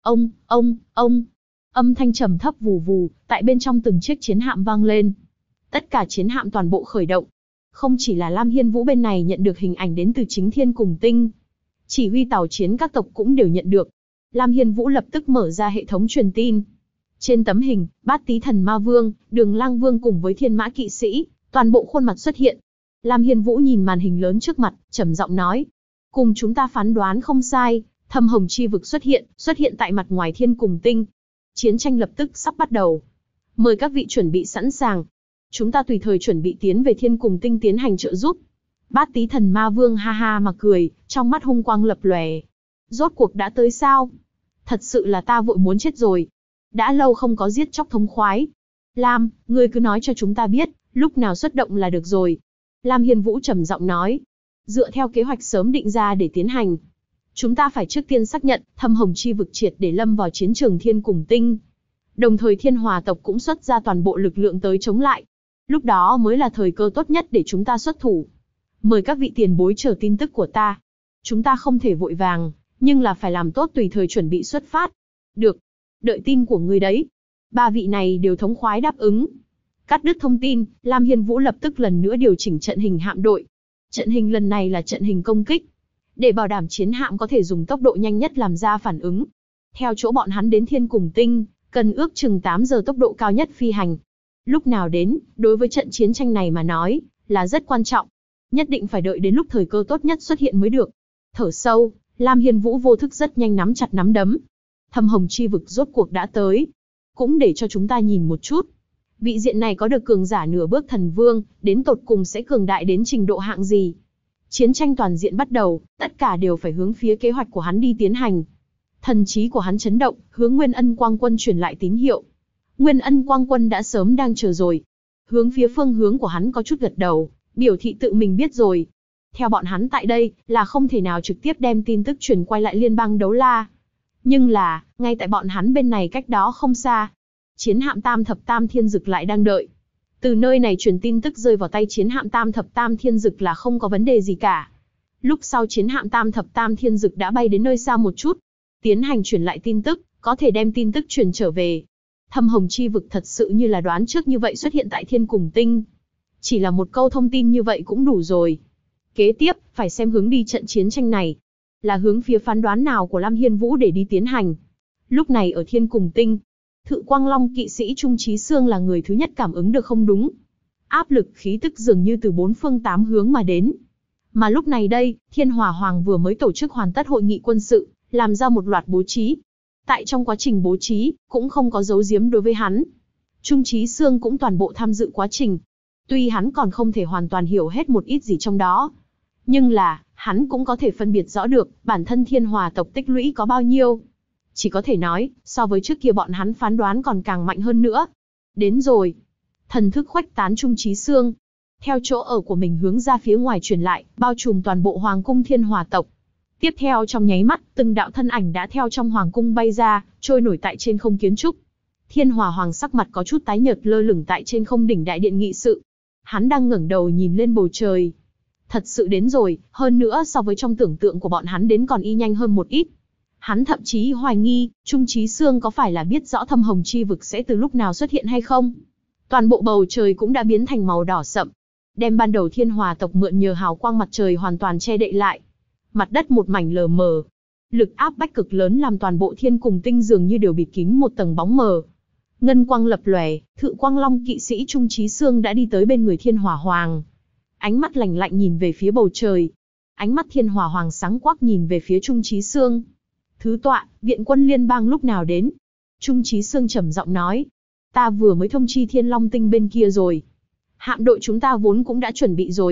Ông, âm thanh trầm thấp vù vù, tại bên trong từng chiếc chiến hạm vang lên. Tất cả chiến hạm toàn bộ khởi động. Không chỉ là Lam Hiên Vũ bên này nhận được hình ảnh đến từ chính Thiên Cùng Tinh, chỉ huy tàu chiến các tộc cũng đều nhận được. Lam Hiên Vũ lập tức mở ra hệ thống truyền tin. Trên tấm hình, Bát Tý Thần Ma Vương, Đường Lang Vương cùng với Thiên Mã Kỵ Sĩ, toàn bộ khuôn mặt xuất hiện. Lam Hiên Vũ nhìn màn hình lớn trước mặt, trầm giọng nói, cùng chúng ta phán đoán không sai, Thâm Hồng Chi Vực xuất hiện tại mặt ngoài Thiên Cùng Tinh. Chiến tranh lập tức sắp bắt đầu. Mời các vị chuẩn bị sẵn sàng. Chúng ta tùy thời chuẩn bị tiến về Thiên Cùng Tinh tiến hành trợ giúp. Bát Tý Thần Ma Vương ha ha mà cười, trong mắt hung quang lập lòe. Rốt cuộc đã tới sao? Thật sự là ta vội muốn chết rồi. Đã lâu không có giết chóc thống khoái. Lam, ngươi cứ nói cho chúng ta biết, lúc nào xuất động là được rồi. Lam Hiên Vũ trầm giọng nói. Dựa theo kế hoạch sớm định ra để tiến hành, chúng ta phải trước tiên xác nhận Thâm Hồng Chi Vực triệt để lâm vào chiến trường Thiên Cùng Tinh. Đồng thời Thiên Hòa tộc cũng xuất ra toàn bộ lực lượng tới chống lại. Lúc đó mới là thời cơ tốt nhất để chúng ta xuất thủ. Mời các vị tiền bối chờ tin tức của ta. Chúng ta không thể vội vàng, nhưng là phải làm tốt tùy thời chuẩn bị xuất phát. Được, đợi tin của ngươi đấy. Ba vị này đều thống khoái đáp ứng. Cắt đứt thông tin, Lam Hiên Vũ lập tức lần nữa điều chỉnh trận hình hạm đội. Trận hình lần này là trận hình công kích, để bảo đảm chiến hạm có thể dùng tốc độ nhanh nhất làm ra phản ứng. Theo chỗ bọn hắn đến Thiên Cùng Tinh, cần ước chừng 8 giờ tốc độ cao nhất phi hành. Lúc nào đến, đối với trận chiến tranh này mà nói, là rất quan trọng. Nhất định phải đợi đến lúc thời cơ tốt nhất xuất hiện mới được. Thở sâu, Lam Hiên Vũ vô thức rất nhanh nắm chặt nắm đấm. Thâm Hồng Chi Vực rốt cuộc đã tới. Cũng để cho chúng ta nhìn một chút. Vị diện này có được cường giả nửa bước thần vương, đến tột cùng sẽ cường đại đến trình độ hạng gì. Chiến tranh toàn diện bắt đầu, tất cả đều phải hướng phía kế hoạch của hắn đi tiến hành. Thần trí của hắn chấn động, hướng Nguyên Ân Quang Quân truyền lại tín hiệu. Nguyên Ân Quang Quân đã sớm đang chờ rồi. Hướng phía phương hướng của hắn có chút gật đầu, biểu thị tự mình biết rồi. Theo bọn hắn tại đây, là không thể nào trực tiếp đem tin tức truyền quay lại liên bang Đấu La. Nhưng là, ngay tại bọn hắn bên này cách đó không xa, chiến hạm Tam Thập Tam Thiên Dực lại đang đợi. Từ nơi này truyền tin tức rơi vào tay chiến hạm Tam Thập Tam Thiên Dực là không có vấn đề gì cả. Lúc sau chiến hạm Tam Thập Tam Thiên Dực đã bay đến nơi xa một chút, tiến hành truyền lại tin tức, có thể đem tin tức truyền trở về. Thâm Hồng Chi Vực thật sự như là đoán trước như vậy xuất hiện tại Thiên Cùng Tinh. Chỉ là một câu thông tin như vậy cũng đủ rồi. Kế tiếp, phải xem hướng đi trận chiến tranh này. Là hướng phía phán đoán nào của Lam Hiên Vũ để đi tiến hành. Lúc này ở Thiên Cùng Tinh, Thự Quang Long kỵ sĩ Trung Chí Xương là người thứ nhất cảm ứng được không đúng. Áp lực khí tức dường như từ 4 phương 8 hướng mà đến. Mà lúc này đây, Thiên Hỏa Hoàng vừa mới tổ chức hoàn tất hội nghị quân sự, làm ra một loạt bố trí. Tại trong quá trình bố trí, cũng không có giấu giếm đối với hắn. Trung Chí Xương cũng toàn bộ tham dự quá trình. Tuy hắn còn không thể hoàn toàn hiểu hết một ít gì trong đó, nhưng là, hắn cũng có thể phân biệt rõ được bản thân Thiên Hòa tộc tích lũy có bao nhiêu. Chỉ có thể nói, so với trước kia bọn hắn phán đoán còn càng mạnh hơn nữa. Đến rồi. Thần thức khuếch tán Trung Chí Xương. Theo chỗ ở của mình hướng ra phía ngoài truyền lại, bao trùm toàn bộ Hoàng cung Thiên Hòa tộc. Tiếp theo trong nháy mắt, từng đạo thân ảnh đã theo trong Hoàng cung bay ra, trôi nổi tại trên không kiến trúc. Thiên Hòa Hoàng sắc mặt có chút tái nhợt lơ lửng tại trên không đỉnh đại điện nghị sự. Hắn đang ngẩng đầu nhìn lên bầu trời. Thật sự đến rồi, hơn nữa so với trong tưởng tượng của bọn hắn đến còn y nhanh hơn một ít. Hắn thậm chí hoài nghi, Trung Chí Xương có phải là biết rõ Thâm Hồng Chi Vực sẽ từ lúc nào xuất hiện hay không? Toàn bộ bầu trời cũng đã biến thành màu đỏ sậm, đem ban đầu Thiên Hòa tộc mượn nhờ hào quang mặt trời hoàn toàn che đậy lại. Mặt đất một mảnh lờ mờ. Lực áp bách cực lớn làm toàn bộ Thiên Cùng Tinh dường như đều bịt kín một tầng bóng mờ. Ngân quang lập lòe, Thự Quang Long kỵ sĩ Trung Chí Xương đã đi tới bên người Thiên Hỏa Hoàng. Ánh mắt lạnh lạnh nhìn về phía bầu trời. Ánh mắt Thiên Hỏa Hoàng sáng quắc nhìn về phía Trung Chí Xương. Thứ tọa, viện quân liên bang lúc nào đến? Trung Chí Xương trầm giọng nói. Ta vừa mới thông chi Thiên Long Tinh bên kia rồi. Hạm đội chúng ta vốn cũng đã chuẩn bị rồi.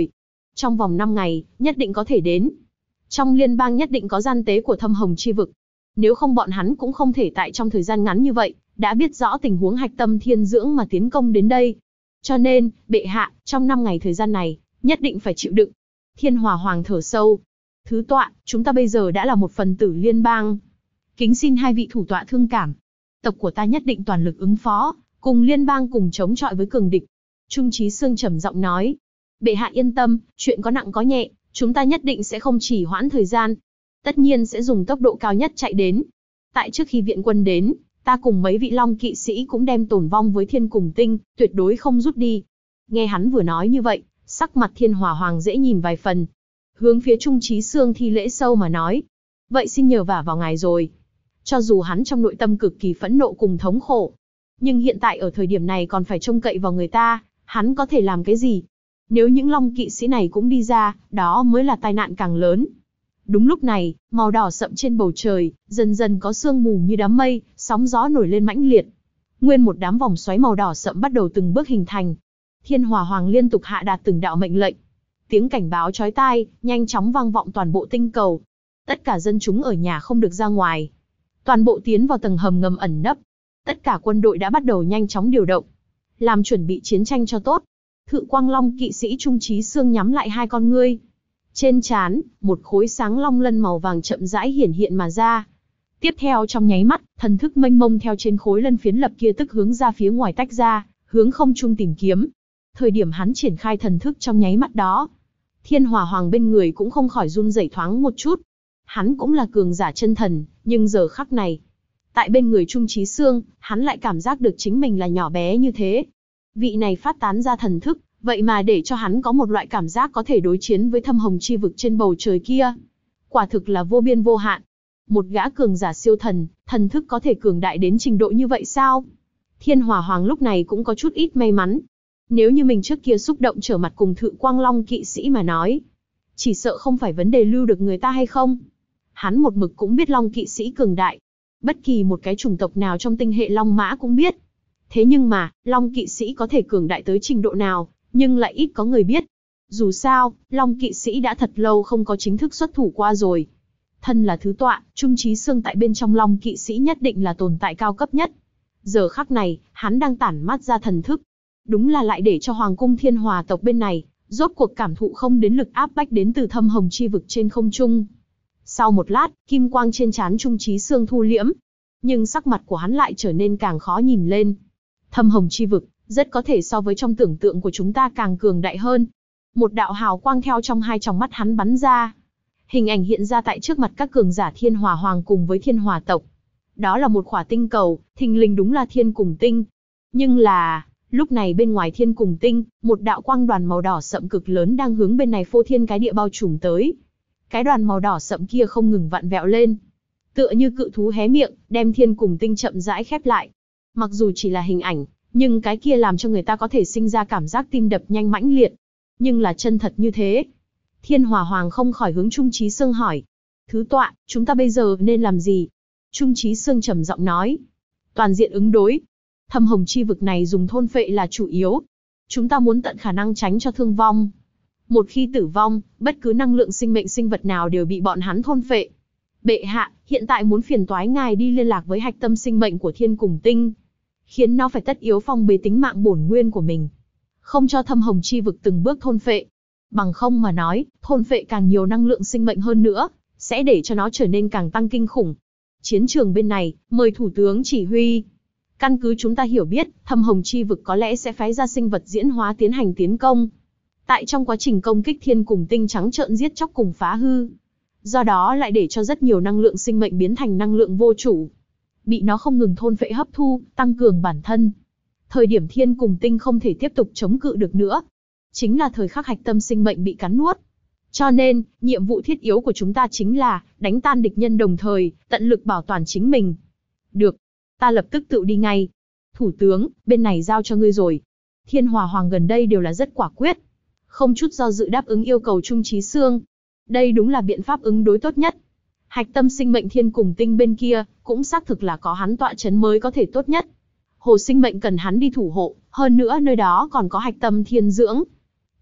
Trong vòng 5 ngày, nhất định có thể đến. Trong liên bang nhất định có gian tế của Thâm Hồng Chi Vực. Nếu không bọn hắn cũng không thể tại trong thời gian ngắn như vậy, đã biết rõ tình huống hạch tâm thiên dưỡng mà tiến công đến đây. Cho nên, bệ hạ, trong 5 ngày thời gian này, nhất định phải chịu đựng. Thiên Hỏa Hoàng thở sâu. Thứ tọa, chúng ta bây giờ đã là một phần tử liên bang. Kính xin hai vị thủ tọa thương cảm. Tộc của ta nhất định toàn lực ứng phó, cùng liên bang cùng chống chọi với cường địch. Trung Chí Xương trầm giọng nói. Bệ hạ yên tâm, chuyện có nặng có nhẹ, chúng ta nhất định sẽ không chỉ hoãn thời gian. Tất nhiên sẽ dùng tốc độ cao nhất chạy đến. Tại trước khi viện quân đến, ta cùng mấy vị long kỵ sĩ cũng đem tổn vong với Thiên Cùng Tinh, tuyệt đối không rút đi. Nghe hắn vừa nói như vậy, sắc mặt Thiên Hỏa Hoàng dễ nhìn vài phần. Hướng phía Trung Chí Xương thi lễ sâu mà nói. Vậy xin nhờ vả vào ngài rồi. Cho dù hắn trong nội tâm cực kỳ phẫn nộ cùng thống khổ, nhưng hiện tại ở thời điểm này còn phải trông cậy vào người ta, hắn có thể làm cái gì? Nếu những long kỵ sĩ này cũng đi ra, đó mới là tai nạn càng lớn. Đúng lúc này, màu đỏ sậm trên bầu trời, dần dần có sương mù như đám mây, sóng gió nổi lên mãnh liệt. Nguyên một đám vòng xoáy màu đỏ sậm bắt đầu từng bước hình thành. Thiên Hỏa Hoàng liên tục hạ đạt từng đạo mệnh lệnh. Tiếng cảnh báo chói tai, nhanh chóng vang vọng toàn bộ tinh cầu. Tất cả dân chúng ở nhà không được ra ngoài. Toàn bộ tiến vào tầng hầm ngầm ẩn nấp. Tất cả quân đội đã bắt đầu nhanh chóng điều động, làm chuẩn bị chiến tranh cho tốt. Thự Quang Long kỵ sĩ Trung Chí Xương nhắm lại hai con ngươi. Trên trán, một khối sáng long lân màu vàng chậm rãi hiển hiện mà ra. Tiếp theo trong nháy mắt, thần thức mênh mông theo trên khối lân phiến lập kia tức hướng ra phía ngoài tách ra, hướng không trung tìm kiếm. Thời điểm hắn triển khai thần thức trong nháy mắt đó, Thiên Hỏa Hoàng bên người cũng không khỏi run rẩy thoáng một chút. Hắn cũng là cường giả chân thần, nhưng giờ khắc này, tại bên người Trung Chí Xương, hắn lại cảm giác được chính mình là nhỏ bé như thế. Vị này phát tán ra thần thức, vậy mà để cho hắn có một loại cảm giác có thể đối chiến với Thâm Hồng Chi Vực trên bầu trời kia. Quả thực là vô biên vô hạn. Một gã cường giả siêu thần, thần thức có thể cường đại đến trình độ như vậy sao? Thiên Hỏa Hoàng lúc này cũng có chút ít may mắn. Nếu như mình trước kia xúc động trở mặt cùng Thự Quang Long kỵ sĩ mà nói, chỉ sợ không phải vấn đề lưu được người ta hay không. Hắn một mực cũng biết Long kỵ sĩ cường đại. Bất kỳ một cái chủng tộc nào trong tinh hệ Long Mã cũng biết. Thế nhưng mà, Long kỵ sĩ có thể cường đại tới trình độ nào, nhưng lại ít có người biết. Dù sao, Long kỵ sĩ đã thật lâu không có chính thức xuất thủ qua rồi. Thân là thứ tọa, Trung Chí Xương tại bên trong Long kỵ sĩ nhất định là tồn tại cao cấp nhất. Giờ khắc này, hắn đang tản mát ra thần thức. Đúng là lại để cho Hoàng cung Thiên Hòa tộc bên này, rốt cuộc cảm thụ không đến lực áp bách đến từ Thâm Hồng Chi Vực trên không trung. Sau một lát, kim quang trên trán Trung Chí Xương thu liễm, nhưng sắc mặt của hắn lại trở nên càng khó nhìn lên. Thâm Hồng Chi Vực, rất có thể so với trong tưởng tượng của chúng ta càng cường đại hơn. Một đạo hào quang theo trong hai tròng mắt hắn bắn ra. Hình ảnh hiện ra tại trước mặt các cường giả Thiên Hỏa Hoàng cùng với Thiên Hỏa tộc. Đó là một khỏa tinh cầu, thình lình đúng là Thiên Cùng Tinh. Nhưng là, lúc này bên ngoài Thiên Cùng Tinh, một đạo quang đoàn màu đỏ sậm cực lớn đang hướng bên này phô thiên cái địa bao trùm tới. Cái đoàn màu đỏ sậm kia không ngừng vặn vẹo lên. Tựa như cự thú hé miệng, đem Thiên Cùng Tinh chậm rãi khép lại. Mặc dù chỉ là hình ảnh, nhưng cái kia làm cho người ta có thể sinh ra cảm giác tim đập nhanh mãnh liệt. Nhưng là chân thật như thế. Thiên Hỏa Hoàng không khỏi hướng Trung Chí Xương hỏi. Thứ tọa, chúng ta bây giờ nên làm gì? Trung Chí Xương trầm giọng nói. Toàn diện ứng đối. Thâm Hồng Chi Vực này dùng thôn phệ là chủ yếu. Chúng ta muốn tận khả năng tránh cho thương vong. Một khi tử vong, bất cứ năng lượng sinh mệnh sinh vật nào đều bị bọn hắn thôn phệ. Bệ hạ, hiện tại muốn phiền toái ngài đi liên lạc với hạch tâm sinh mệnh của Thiên Cùng Tinh, khiến nó phải tất yếu phong bế tính mạng bổn nguyên của mình, không cho Thâm Hồng Chi Vực từng bước thôn phệ. Bằng không mà nói, thôn phệ càng nhiều năng lượng sinh mệnh hơn nữa, sẽ để cho nó trở nên càng tăng kinh khủng. Chiến trường bên này, mời thủ tướng chỉ huy. Căn cứ chúng ta hiểu biết, Thâm Hồng Chi Vực có lẽ sẽ phái ra sinh vật diễn hóa tiến hành tiến công. Tại trong quá trình công kích Thiên Cùng Tinh trắng trợn giết chóc cùng phá hư. Do đó lại để cho rất nhiều năng lượng sinh mệnh biến thành năng lượng vô chủ, bị nó không ngừng thôn phệ hấp thu, tăng cường bản thân. Thời điểm Thiên Cùng Tinh không thể tiếp tục chống cự được nữa, chính là thời khắc hạch tâm sinh mệnh bị cắn nuốt. Cho nên, nhiệm vụ thiết yếu của chúng ta chính là đánh tan địch nhân đồng thời, tận lực bảo toàn chính mình. Được, ta lập tức tự đi ngay. Thủ tướng, bên này giao cho ngươi rồi. Thiên Hỏa Hoàng gần đây đều là rất quả quyết, không chút do dự đáp ứng yêu cầu Trung Chí Xương. Đây đúng là biện pháp ứng đối tốt nhất. Hạch tâm sinh mệnh Thiên Cùng Tinh bên kia, cũng xác thực là có hắn tọa chấn mới có thể tốt nhất. Hồ sinh mệnh cần hắn đi thủ hộ, hơn nữa nơi đó còn có hạch tâm thiên dưỡng.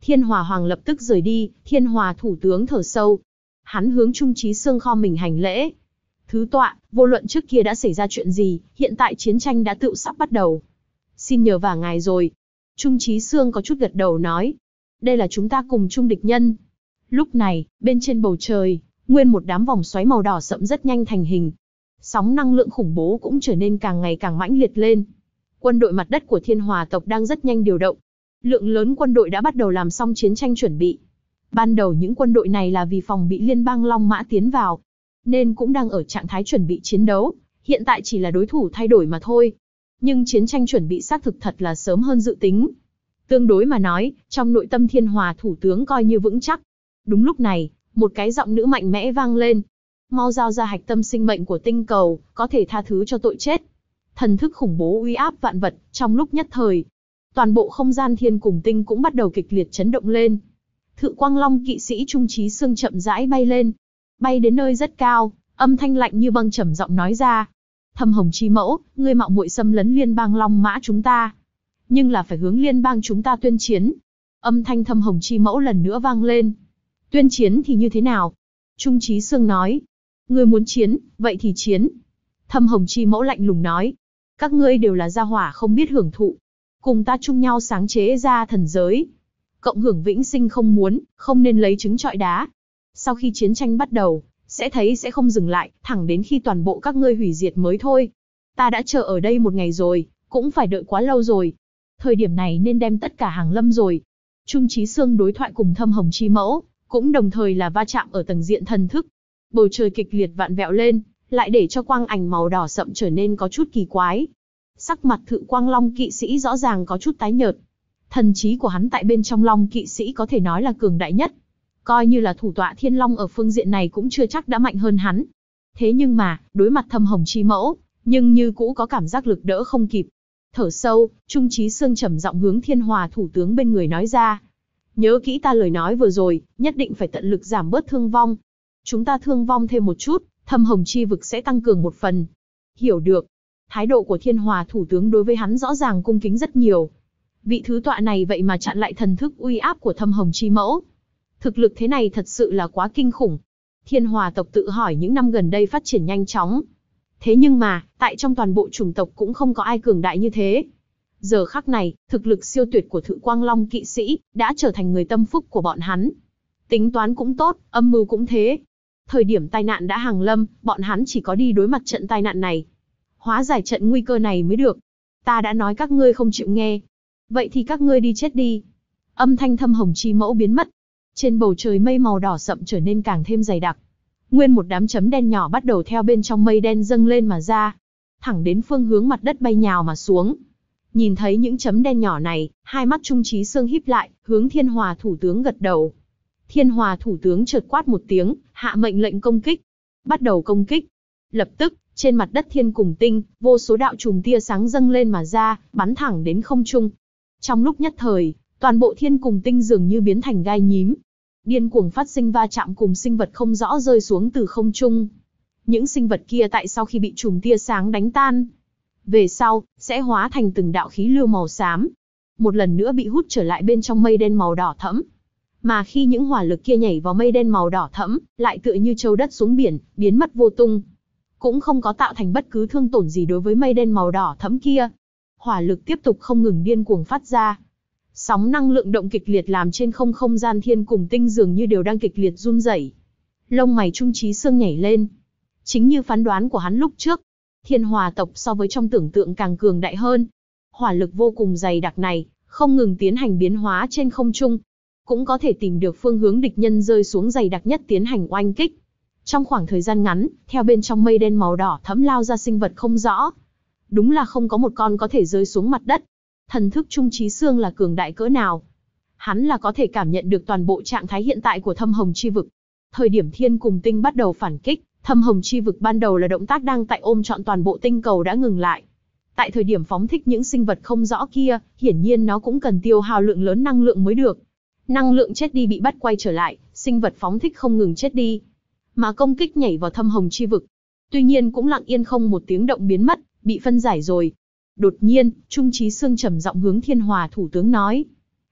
Thiên Hỏa Hoàng lập tức rời đi, Thiên Hỏa thủ tướng thở sâu. Hắn hướng Trung Chí Xương kho mình hành lễ. Thứ tọa, vô luận trước kia đã xảy ra chuyện gì, hiện tại chiến tranh đã tựu sắp bắt đầu. Xin nhờ vả ngài rồi. Trung Chí Xương có chút gật đầu nói. Đây là chúng ta cùng chung địch nhân. Lúc này, bên trên bầu trời, nguyên một đám vòng xoáy màu đỏ sậm rất nhanh thành hình. Sóng năng lượng khủng bố cũng trở nên càng ngày càng mãnh liệt lên. Quân đội mặt đất của Thiên Hỏa tộc đang rất nhanh điều động. Lượng lớn quân đội đã bắt đầu làm xong chiến tranh chuẩn bị. Ban đầu những quân đội này là vì phòng bị liên bang Long Mã tiến vào, nên cũng đang ở trạng thái chuẩn bị chiến đấu, hiện tại chỉ là đối thủ thay đổi mà thôi. Nhưng chiến tranh chuẩn bị xác thực thật là sớm hơn dự tính. Tương đối mà nói, trong nội tâm Thiên Hỏa thủ tướng coi như vững chắc. Đúng lúc này, một cái giọng nữ mạnh mẽ vang lên. Mau giao ra hạch tâm sinh mệnh của tinh cầu, có thể tha thứ cho tội chết. Thần thức khủng bố uy áp vạn vật, trong lúc nhất thời. Toàn bộ không gian thiên cùng tinh cũng bắt đầu kịch liệt chấn động lên. Thự Quang Long kỵ sĩ Trung Chí Xương chậm rãi bay lên. Bay đến nơi rất cao, âm thanh lạnh như băng trầm giọng nói ra. Thâm Hồng Chi Mẫu, ngươi mạo muội xâm lấn liên bang Long Mã chúng ta. Nhưng là phải hướng liên bang chúng ta tuyên chiến. Âm thanh Thâm Hồng Chi Mẫu lần nữa vang lên. Tuyên chiến thì như thế nào? Trung Chí Xương nói. Ngươi muốn chiến, vậy thì chiến. Thâm Hồng Chi Mẫu lạnh lùng nói. Các ngươi đều là gia hỏa không biết hưởng thụ. Cùng ta chung nhau sáng chế ra thần giới. Cộng hưởng vĩnh sinh không muốn, không nên lấy trứng trọi đá. Sau khi chiến tranh bắt đầu, sẽ thấy sẽ không dừng lại, thẳng đến khi toàn bộ các ngươi hủy diệt mới thôi. Ta đã chờ ở đây một ngày rồi, cũng phải đợi quá lâu rồi. Thời điểm này nên đem tất cả hàng lâm rồi. Trung Chí Xương đối thoại cùng Thâm Hồng Chi Mẫu, cũng đồng thời là va chạm ở tầng diện thần thức. Bầu trời kịch liệt vạn vẹo lên, lại để cho quang ảnh màu đỏ sậm trở nên có chút kỳ quái. Sắc mặt Thự Quang Long kỵ sĩ rõ ràng có chút tái nhợt. Thần trí của hắn tại bên trong Long kỵ sĩ có thể nói là cường đại nhất. Coi như là thủ tọa Thiên Long ở phương diện này cũng chưa chắc đã mạnh hơn hắn. Thế nhưng mà, đối mặt Thâm Hồng Chi Mẫu, nhưng như cũ có cảm giác lực đỡ không kịp. Thở sâu, Trung Chí Xương trầm giọng hướng Thiên Hỏa thủ tướng bên người nói ra. Nhớ kỹ ta lời nói vừa rồi, nhất định phải tận lực giảm bớt thương vong. Chúng ta thương vong thêm một chút, Thâm Hồng Chi vực sẽ tăng cường một phần. Hiểu được. Thái độ của Thiên Hỏa thủ tướng đối với hắn rõ ràng cung kính rất nhiều. Vị thứ tọa này vậy mà chặn lại thần thức uy áp của Thâm Hồng Chi Mẫu. Thực lực thế này thật sự là quá kinh khủng. Thiên Hỏa tộc tự hỏi những năm gần đây phát triển nhanh chóng. Thế nhưng mà, tại trong toàn bộ chủng tộc cũng không có ai cường đại như thế. Giờ khắc này, thực lực siêu tuyệt của Thự Quang Long kỵ sĩ đã trở thành người tâm phúc của bọn hắn. Tính toán cũng tốt, âm mưu cũng thế. Thời điểm tai nạn đã hàng lâm, bọn hắn chỉ có đi đối mặt trận tai nạn này. Hóa giải trận nguy cơ này mới được. Ta đã nói các ngươi không chịu nghe. Vậy thì các ngươi đi chết đi. Âm thanh Thâm Hồng Chi Mẫu biến mất. Trên bầu trời mây màu đỏ sậm trở nên càng thêm dày đặc. Nguyên một đám chấm đen nhỏ bắt đầu theo bên trong mây đen dâng lên mà ra. Thẳng đến phương hướng mặt đất bay nhào mà xuống. Nhìn thấy những chấm đen nhỏ này, hai mắt Trung Chí Xương híp lại, hướng Thiên Hỏa thủ tướng gật đầu. Thiên Hỏa thủ tướng chợt quát một tiếng, hạ mệnh lệnh công kích. Bắt đầu công kích. Lập tức, trên mặt đất thiên cùng tinh, vô số đạo chùm tia sáng dâng lên mà ra, bắn thẳng đến không trung. Trong lúc nhất thời, toàn bộ thiên cùng tinh dường như biến thành gai nhím. Điên cuồng phát sinh va chạm cùng sinh vật không rõ rơi xuống từ không trung. Những sinh vật kia tại sau khi bị chùm tia sáng đánh tan, về sau, sẽ hóa thành từng đạo khí lưu màu xám. Một lần nữa bị hút trở lại bên trong mây đen màu đỏ thẫm. Mà khi những hỏa lực kia nhảy vào mây đen màu đỏ thẫm, lại tựa như trâu đất xuống biển, biến mất vô tung. Cũng không có tạo thành bất cứ thương tổn gì đối với mây đen màu đỏ thẫm kia. Hỏa lực tiếp tục không ngừng điên cuồng phát ra. Sóng năng lượng động kịch liệt làm trên không gian thiên cùng tinh dường như đều đang kịch liệt run rẩy. Lông mày Trung Chí Xương nhảy lên. Chính như phán đoán của hắn lúc trước, Thiên Hỏa tộc so với trong tưởng tượng càng cường đại hơn. Hỏa lực vô cùng dày đặc này, không ngừng tiến hành biến hóa trên không trung. Cũng có thể tìm được phương hướng địch nhân rơi xuống dày đặc nhất tiến hành oanh kích. Trong khoảng thời gian ngắn, theo bên trong mây đen màu đỏ thẫm lao ra sinh vật không rõ. Đúng là không có một con có thể rơi xuống mặt đất. Thần thức Trung Chí Xương là cường đại cỡ nào? Hắn là có thể cảm nhận được toàn bộ trạng thái hiện tại của Thâm Hồng Chi vực. Thời điểm thiên cùng tinh bắt đầu phản kích, Thâm Hồng Chi vực ban đầu là động tác đang tại ôm trọn toàn bộ tinh cầu đã ngừng lại. Tại thời điểm phóng thích những sinh vật không rõ kia, hiển nhiên nó cũng cần tiêu hao lượng lớn năng lượng mới được. Năng lượng chết đi bị bắt quay trở lại, sinh vật phóng thích không ngừng chết đi. Mà công kích nhảy vào Thâm Hồng Chi vực. Tuy nhiên cũng lặng yên không một tiếng động biến mất, bị phân giải rồi. Đột nhiên, Trung Chí Xương trầm giọng hướng Thiên Hỏa thủ tướng nói.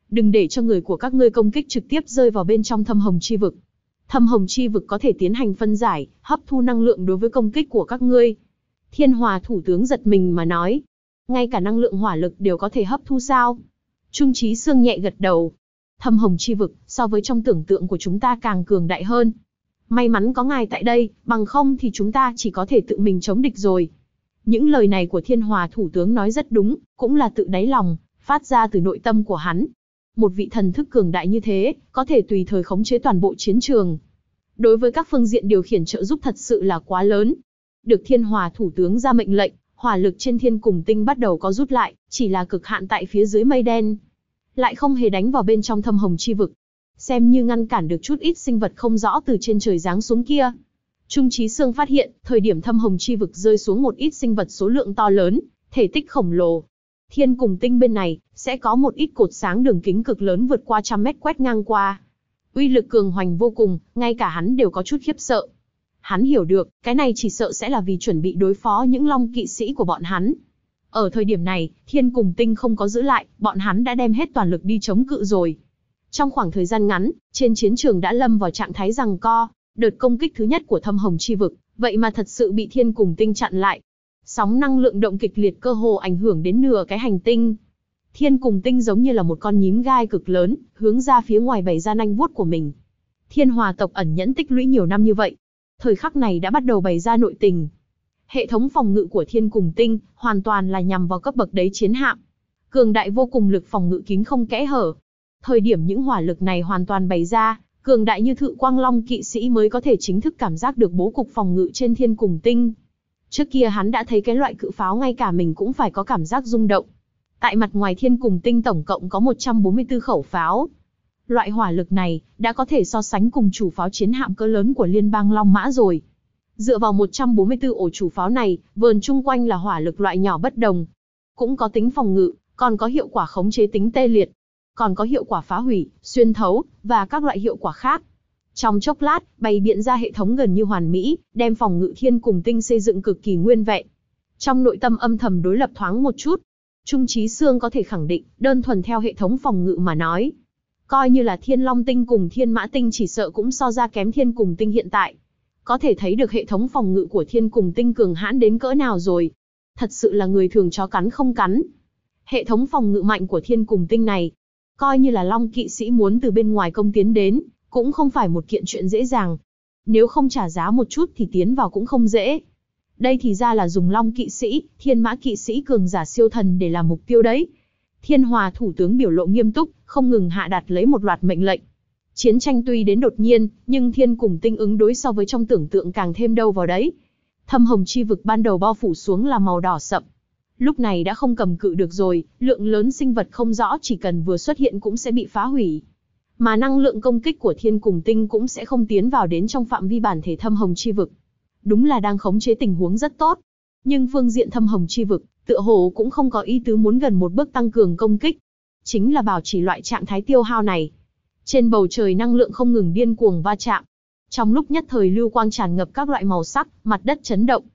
đừng để cho người của các ngươi công kích trực tiếp rơi vào bên trong thâm hồng chi vực. Thâm hồng chi vực có thể tiến hành phân giải, hấp thu năng lượng đối với công kích của các ngươi. Thiên Hòa thủ tướng giật mình mà nói. Ngay cả năng lượng hỏa lực đều có thể hấp thu sao? Trung Chí Sương nhẹ gật đầu. Thâm hồng chi vực, so với trong tưởng tượng của chúng ta càng cường đại hơn. May mắn có ngài tại đây, bằng không thì chúng ta chỉ có thể tự mình chống địch rồi. Những lời này của Thiên Hòa thủ tướng nói rất đúng, cũng là tự đáy lòng, phát ra từ nội tâm của hắn. Một vị thần thức cường đại như thế, có thể tùy thời khống chế toàn bộ chiến trường. Đối với các phương diện điều khiển trợ giúp thật sự là quá lớn. Được Thiên Hòa thủ tướng ra mệnh lệnh, hỏa lực trên thiên cùng tinh bắt đầu có rút lại, chỉ là cực hạn tại phía dưới mây đen. Lại không hề đánh vào bên trong thâm hồng chi vực. Xem như ngăn cản được chút ít sinh vật không rõ từ trên trời giáng xuống kia. Trung Chí Sương phát hiện, thời điểm thâm hồng chi vực rơi xuống một ít sinh vật số lượng to lớn, thể tích khổng lồ. Thiên cùng tinh bên này, sẽ có một ít cột sáng đường kính cực lớn vượt qua 100 mét quét ngang qua. Uy lực cường hoành vô cùng, ngay cả hắn đều có chút khiếp sợ. Hắn hiểu được, cái này chỉ sợ sẽ là vì chuẩn bị đối phó những long kỵ sĩ của bọn hắn. Ở thời điểm này, thiên cùng tinh không có giữ lại, bọn hắn đã đem hết toàn lực đi chống cự rồi. Trong khoảng thời gian ngắn, trên chiến trường đã lâm vào trạng thái giằng co, đợt công kích thứ nhất của thâm hồng chi vực, vậy mà thật sự bị thiên cùng tinh chặn lại. Sóng năng lượng động kịch liệt cơ hồ ảnh hưởng đến nửa cái hành tinh. Thiên cùng tinh giống như là một con nhím gai cực lớn, hướng ra phía ngoài bày ra nanh vuốt của mình. Thiên Hòa tộc ẩn nhẫn tích lũy nhiều năm như vậy, thời khắc này đã bắt đầu bày ra nội tình. Hệ thống phòng ngự của thiên cùng tinh, hoàn toàn là nhằm vào cấp bậc đấy chiến hạm. Cường đại vô cùng lực phòng ngự kín không kẽ hở. Thời điểm những hỏa lực này hoàn toàn bày ra, cường đại như Thự Quang Long kỵ sĩ mới có thể chính thức cảm giác được bố cục phòng ngự trên thiên cùng tinh. Trước kia hắn đã thấy cái loại cự pháo ngay cả mình cũng phải có cảm giác rung động. Tại mặt ngoài thiên cùng tinh tổng cộng có 144 khẩu pháo. Loại hỏa lực này, đã có thể so sánh cùng chủ pháo chiến hạm cỡ lớn của liên bang Long Mã rồi. Dựa vào 144 ổ chủ pháo này, vườn chung quanh là hỏa lực loại nhỏ bất đồng. Cũng có tính phòng ngự, còn có hiệu quả khống chế tính tê liệt. Còn có hiệu quả phá hủy, xuyên thấu, và các loại hiệu quả khác. Trong chốc lát, bày biện ra hệ thống gần như hoàn mỹ, đem phòng ngự thiên cùng tinh xây dựng cực kỳ nguyên vẹn. Trong nội tâm âm thầm đối lập thoáng một chút, Trung Chí Sương có thể khẳng định, đơn thuần theo hệ thống phòng ngự mà nói. Coi như là Thiên Long tinh cùng Thiên Mã tinh chỉ sợ cũng so ra kém thiên cùng tinh hiện tại. Có thể thấy được hệ thống phòng ngự của thiên cùng tinh cường hãn đến cỡ nào rồi. Thật sự là người thường chó cắn không cắn. Hệ thống phòng ngự mạnh của thiên cùng tinh này, coi như là Long kỵ sĩ muốn từ bên ngoài công tiến đến, cũng không phải một kiện chuyện dễ dàng. Nếu không trả giá một chút thì tiến vào cũng không dễ. Đây thì ra là dùng Long kỵ sĩ, Thiên Mã kỵ sĩ cường giả siêu thần để làm mục tiêu đấy. Thiên Hòa thủ tướng biểu lộ nghiêm túc, không ngừng hạ đạt lấy một loạt mệnh lệnh. Chiến tranh tuy đến đột nhiên, nhưng thiên cùng tinh ứng đối so với trong tưởng tượng càng thêm đâu vào đấy. Thâm hồng chi vực ban đầu bao phủ xuống là màu đỏ sậm. Lúc này đã không cầm cự được rồi, lượng lớn sinh vật không rõ chỉ cần vừa xuất hiện cũng sẽ bị phá hủy. Mà năng lượng công kích của thiên cùng tinh cũng sẽ không tiến vào đến trong phạm vi bản thể thâm hồng chi vực. Đúng là đang khống chế tình huống rất tốt. Nhưng phương diện thâm hồng chi vực, tựa hồ cũng không có ý tứ muốn gần một bước tăng cường công kích. Chính là bảo trì loại trạng thái tiêu hao này. Trên bầu trời năng lượng không ngừng điên cuồng va chạm. Trong lúc nhất thời lưu quang tràn ngập các loại màu sắc, mặt đất chấn động.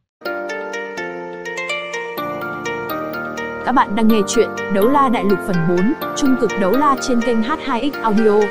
Các bạn đang nghe chuyện Đấu La Đại Lục phần 4, Trung cực đấu la trên kênh H2X Audio.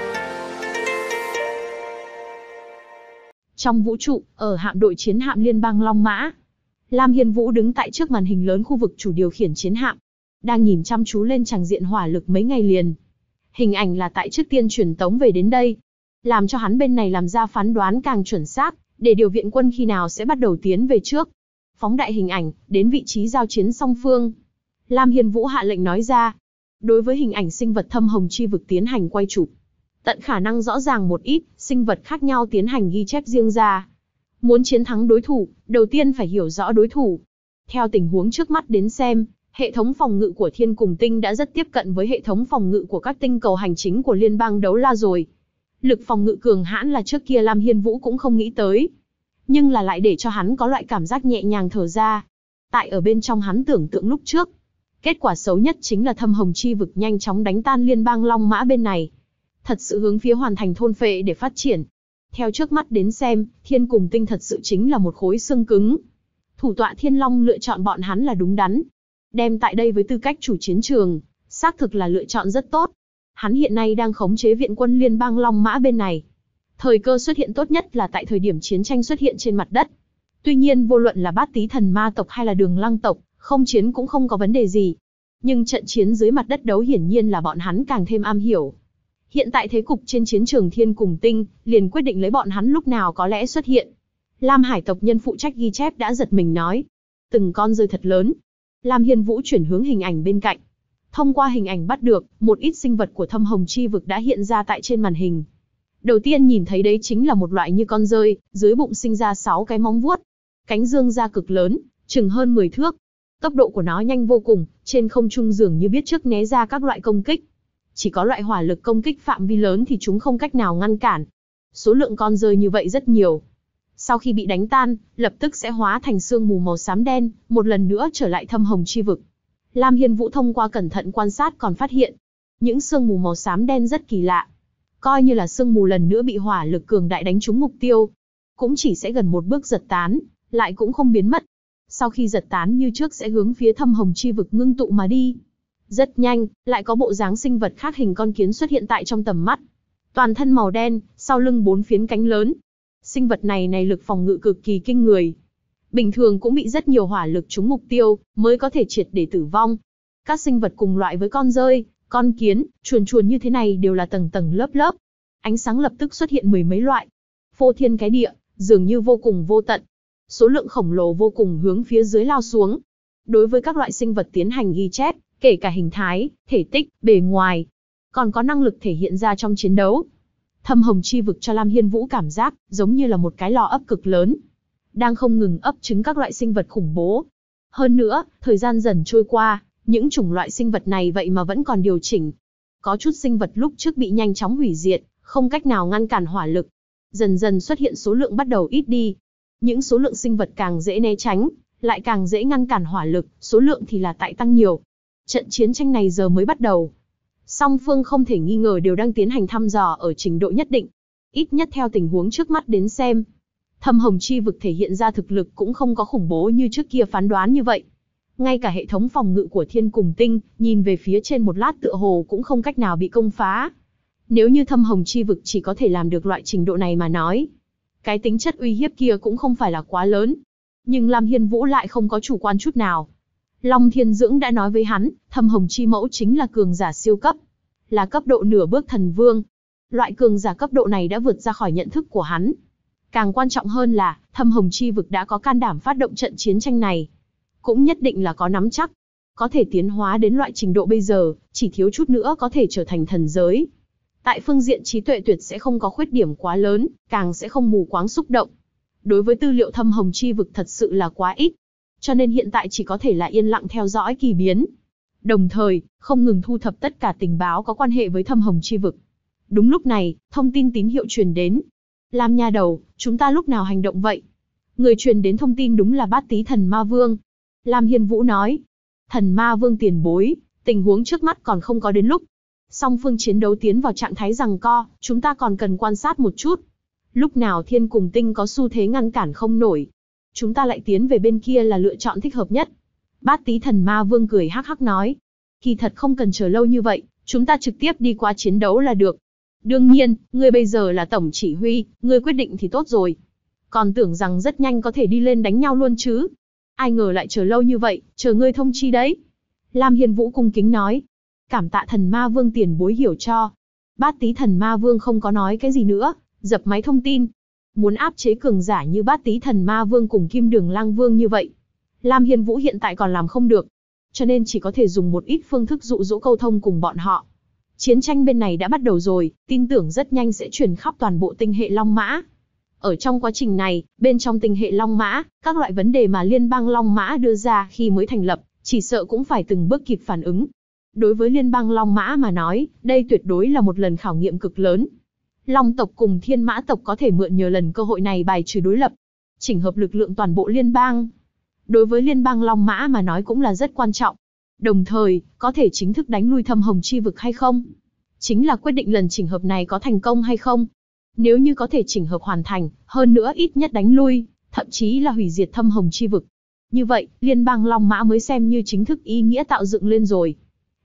Trong vũ trụ, ở hạm đội chiến hạm liên bang Long Mã, Lam Hiên Vũ đứng tại trước màn hình lớn khu vực chủ điều khiển chiến hạm, đang nhìn chăm chú lên tràng diện hỏa lực mấy ngày liền. Hình ảnh là tại trước tiên truyền tống về đến đây, làm cho hắn bên này làm ra phán đoán càng chuẩn xác, để điều viện quân khi nào sẽ bắt đầu tiến về trước. Phóng đại hình ảnh, đến vị trí giao chiến song phương. Lam Hiên Vũ hạ lệnh nói ra. Đối với hình ảnh sinh vật thâm hồng chi vực tiến hành quay chụp, tận khả năng rõ ràng một ít, sinh vật khác nhau tiến hành ghi chép riêng ra. Muốn chiến thắng đối thủ, đầu tiên phải hiểu rõ đối thủ. Theo tình huống trước mắt đến xem, hệ thống phòng ngự của thiên cùng tinh đã rất tiếp cận với hệ thống phòng ngự của các tinh cầu hành chính của liên bang Đấu La rồi. Lực phòng ngự cường hãn là trước kia Lam Hiên Vũ cũng không nghĩ tới. Nhưng là lại để cho hắn có loại cảm giác nhẹ nhàng thở ra. Tại ở bên trong hắn tưởng tượng lúc trước, kết quả xấu nhất chính là thâm hồng chi vực nhanh chóng đánh tan liên bang Long Mã bên này. Thật sự hướng phía hoàn thành thôn phệ để phát triển. Theo trước mắt đến xem, thiên cùng tinh thật sự chính là một khối xương cứng. Thủ tọa Thiên Long lựa chọn bọn hắn là đúng đắn. Đem tại đây với tư cách chủ chiến trường, xác thực là lựa chọn rất tốt. Hắn hiện nay đang khống chế viện quân liên bang Long Mã bên này. Thời cơ xuất hiện tốt nhất là tại thời điểm chiến tranh xuất hiện trên mặt đất. Tuy nhiên vô luận là Bát Tý Thần Ma tộc hay là Đường Lăng tộc, không chiến cũng không có vấn đề gì. Nhưng trận chiến dưới mặt đất đấu hiển nhiên là bọn hắn càng thêm am hiểu. Hiện tại thế cục trên chiến trường Thiên cùng Tinh, liền quyết định lấy bọn hắn lúc nào có lẽ xuất hiện. Lam Hải tộc nhân phụ trách ghi chép đã giật mình nói. Từng con rơi thật lớn. Lam Hiên Vũ chuyển hướng hình ảnh bên cạnh. Thông qua hình ảnh bắt được, một ít sinh vật của Thâm Hồng Chi vực đã hiện ra tại trên màn hình. Đầu tiên nhìn thấy đấy chính là một loại như con rơi, dưới bụng sinh ra 6 cái móng vuốt. Cánh dương ra cực lớn, chừng hơn 10 thước. Tốc độ của nó nhanh vô cùng, trên không trung dường như biết trước né ra các loại công kích. Chỉ có loại hỏa lực công kích phạm vi lớn thì chúng không cách nào ngăn cản. Số lượng con rơi như vậy rất nhiều. Sau khi bị đánh tan, lập tức sẽ hóa thành sương mù màu xám đen, một lần nữa trở lại Thâm Hồng Chi vực. Lam Hiên Vũ thông qua cẩn thận quan sát còn phát hiện, những sương mù màu xám đen rất kỳ lạ. Coi như là sương mù lần nữa bị hỏa lực cường đại đánh trúng mục tiêu, cũng chỉ sẽ gần một bước giật tán, lại cũng không biến mất. Sau khi giật tán như trước sẽ hướng phía Thâm Hồng Chi vực ngưng tụ mà đi. Rất nhanh, lại có bộ dáng sinh vật khác hình con kiến xuất hiện tại trong tầm mắt. Toàn thân màu đen, sau lưng 4 phiến cánh lớn. Sinh vật này lực phòng ngự cực kỳ kinh người. Bình thường cũng bị rất nhiều hỏa lực trúng mục tiêu, mới có thể triệt để tử vong. Các sinh vật cùng loại với con rơi, con kiến, chuồn chuồn như thế này đều là tầng tầng lớp lớp. Ánh sáng lập tức xuất hiện mười mấy loại. Phô thiên cái địa, dường như vô cùng vô tận. Số lượng khổng lồ vô cùng hướng phía dưới lao xuống. Đối với các loại sinh vật tiến hành ghi chép, kể cả hình thái, thể tích, bề ngoài, còn có năng lực thể hiện ra trong chiến đấu. Thâm Hồng Chi vực cho Lam Hiên Vũ cảm giác giống như là một cái lò ấp cực lớn, đang không ngừng ấp trứng các loại sinh vật khủng bố. Hơn nữa, thời gian dần trôi qua, những chủng loại sinh vật này vậy mà vẫn còn điều chỉnh. Có chút sinh vật lúc trước bị nhanh chóng hủy diệt, không cách nào ngăn cản hỏa lực. Dần dần xuất hiện số lượng bắt đầu ít đi. Những số lượng sinh vật càng dễ né tránh, lại càng dễ ngăn cản hỏa lực, số lượng thì là tại tăng nhiều. Trận chiến tranh này giờ mới bắt đầu. Song phương không thể nghi ngờ đều đang tiến hành thăm dò ở trình độ nhất định. Ít nhất theo tình huống trước mắt đến xem. Thâm Hồng Chi vực thể hiện ra thực lực cũng không có khủng bố như trước kia phán đoán như vậy. Ngay cả hệ thống phòng ngự của Thiên cùng Tinh, nhìn về phía trên một lát tựa hồ cũng không cách nào bị công phá. Nếu như Thâm Hồng Chi vực chỉ có thể làm được loại trình độ này mà nói, cái tính chất uy hiếp kia cũng không phải là quá lớn. Nhưng Lam Hiên Vũ lại không có chủ quan chút nào. Long Thiên Dưỡng đã nói với hắn, Thâm Hồng Chi mẫu chính là cường giả siêu cấp, là cấp độ nửa bước thần vương. Loại cường giả cấp độ này đã vượt ra khỏi nhận thức của hắn. Càng quan trọng hơn là, Thâm Hồng Chi vực đã có can đảm phát động trận chiến tranh này. Cũng nhất định là có nắm chắc. Có thể tiến hóa đến loại trình độ bây giờ, chỉ thiếu chút nữa có thể trở thành thần giới. Tại phương diện trí tuệ tuyệt sẽ không có khuyết điểm quá lớn, càng sẽ không mù quáng xúc động. Đối với tư liệu Thâm Hồng Chi vực thật sự là quá ít. Cho nên hiện tại chỉ có thể là yên lặng theo dõi kỳ biến. Đồng thời, không ngừng thu thập tất cả tình báo có quan hệ với Thâm Hồng Chi vực. Đúng lúc này, thông tin tín hiệu truyền đến. Lam nha đầu, chúng ta lúc nào hành động vậy? Người truyền đến thông tin đúng là Bát Tý Thần Ma Vương. Lam Hiên Vũ nói. Thần Ma Vương tiền bối, tình huống trước mắt còn không có đến lúc. Song phương chiến đấu tiến vào trạng thái giằng co, chúng ta còn cần quan sát một chút. Lúc nào Thiên cùng Tinh có xu thế ngăn cản không nổi, chúng ta lại tiến về bên kia là lựa chọn thích hợp nhất. Bát Tý Thần Ma Vương cười hắc hắc nói. Kỳ thật không cần chờ lâu như vậy, chúng ta trực tiếp đi qua chiến đấu là được. Đương nhiên, ngươi bây giờ là tổng chỉ huy, ngươi quyết định thì tốt rồi. Còn tưởng rằng rất nhanh có thể đi lên đánh nhau luôn chứ. Ai ngờ lại chờ lâu như vậy, chờ ngươi thông chi đấy. Lam Hiên Vũ cung kính nói. Cảm tạ Thần Ma Vương tiền bối hiểu cho. Bát Tý Thần Ma Vương không có nói cái gì nữa, dập máy thông tin. Muốn áp chế cường giả như Bát Tý Thần Ma Vương cùng Kim Đường Lang Vương như vậy, Lam Hiên Vũ hiện tại còn làm không được. Cho nên chỉ có thể dùng một ít phương thức dụ dỗ câu thông cùng bọn họ. Chiến tranh bên này đã bắt đầu rồi, tin tưởng rất nhanh sẽ truyền khắp toàn bộ tinh hệ Long Mã. Ở trong quá trình này, bên trong tinh hệ Long Mã, các loại vấn đề mà Liên bang Long Mã đưa ra khi mới thành lập, chỉ sợ cũng phải từng bước kịp phản ứng. Đối với Liên bang Long Mã mà nói, đây tuyệt đối là một lần khảo nghiệm cực lớn. Long tộc cùng Thiên Mã tộc có thể mượn nhờ lần cơ hội này bài trừ đối lập, chỉnh hợp lực lượng toàn bộ liên bang. Đối với Liên bang Long Mã mà nói cũng là rất quan trọng. Đồng thời, có thể chính thức đánh lui Thâm Hồng Chi vực hay không, chính là quyết định lần chỉnh hợp này có thành công hay không. Nếu như có thể chỉnh hợp hoàn thành, hơn nữa ít nhất đánh lui, thậm chí là hủy diệt Thâm Hồng Chi vực, như vậy, Liên bang Long Mã mới xem như chính thức ý nghĩa tạo dựng lên rồi.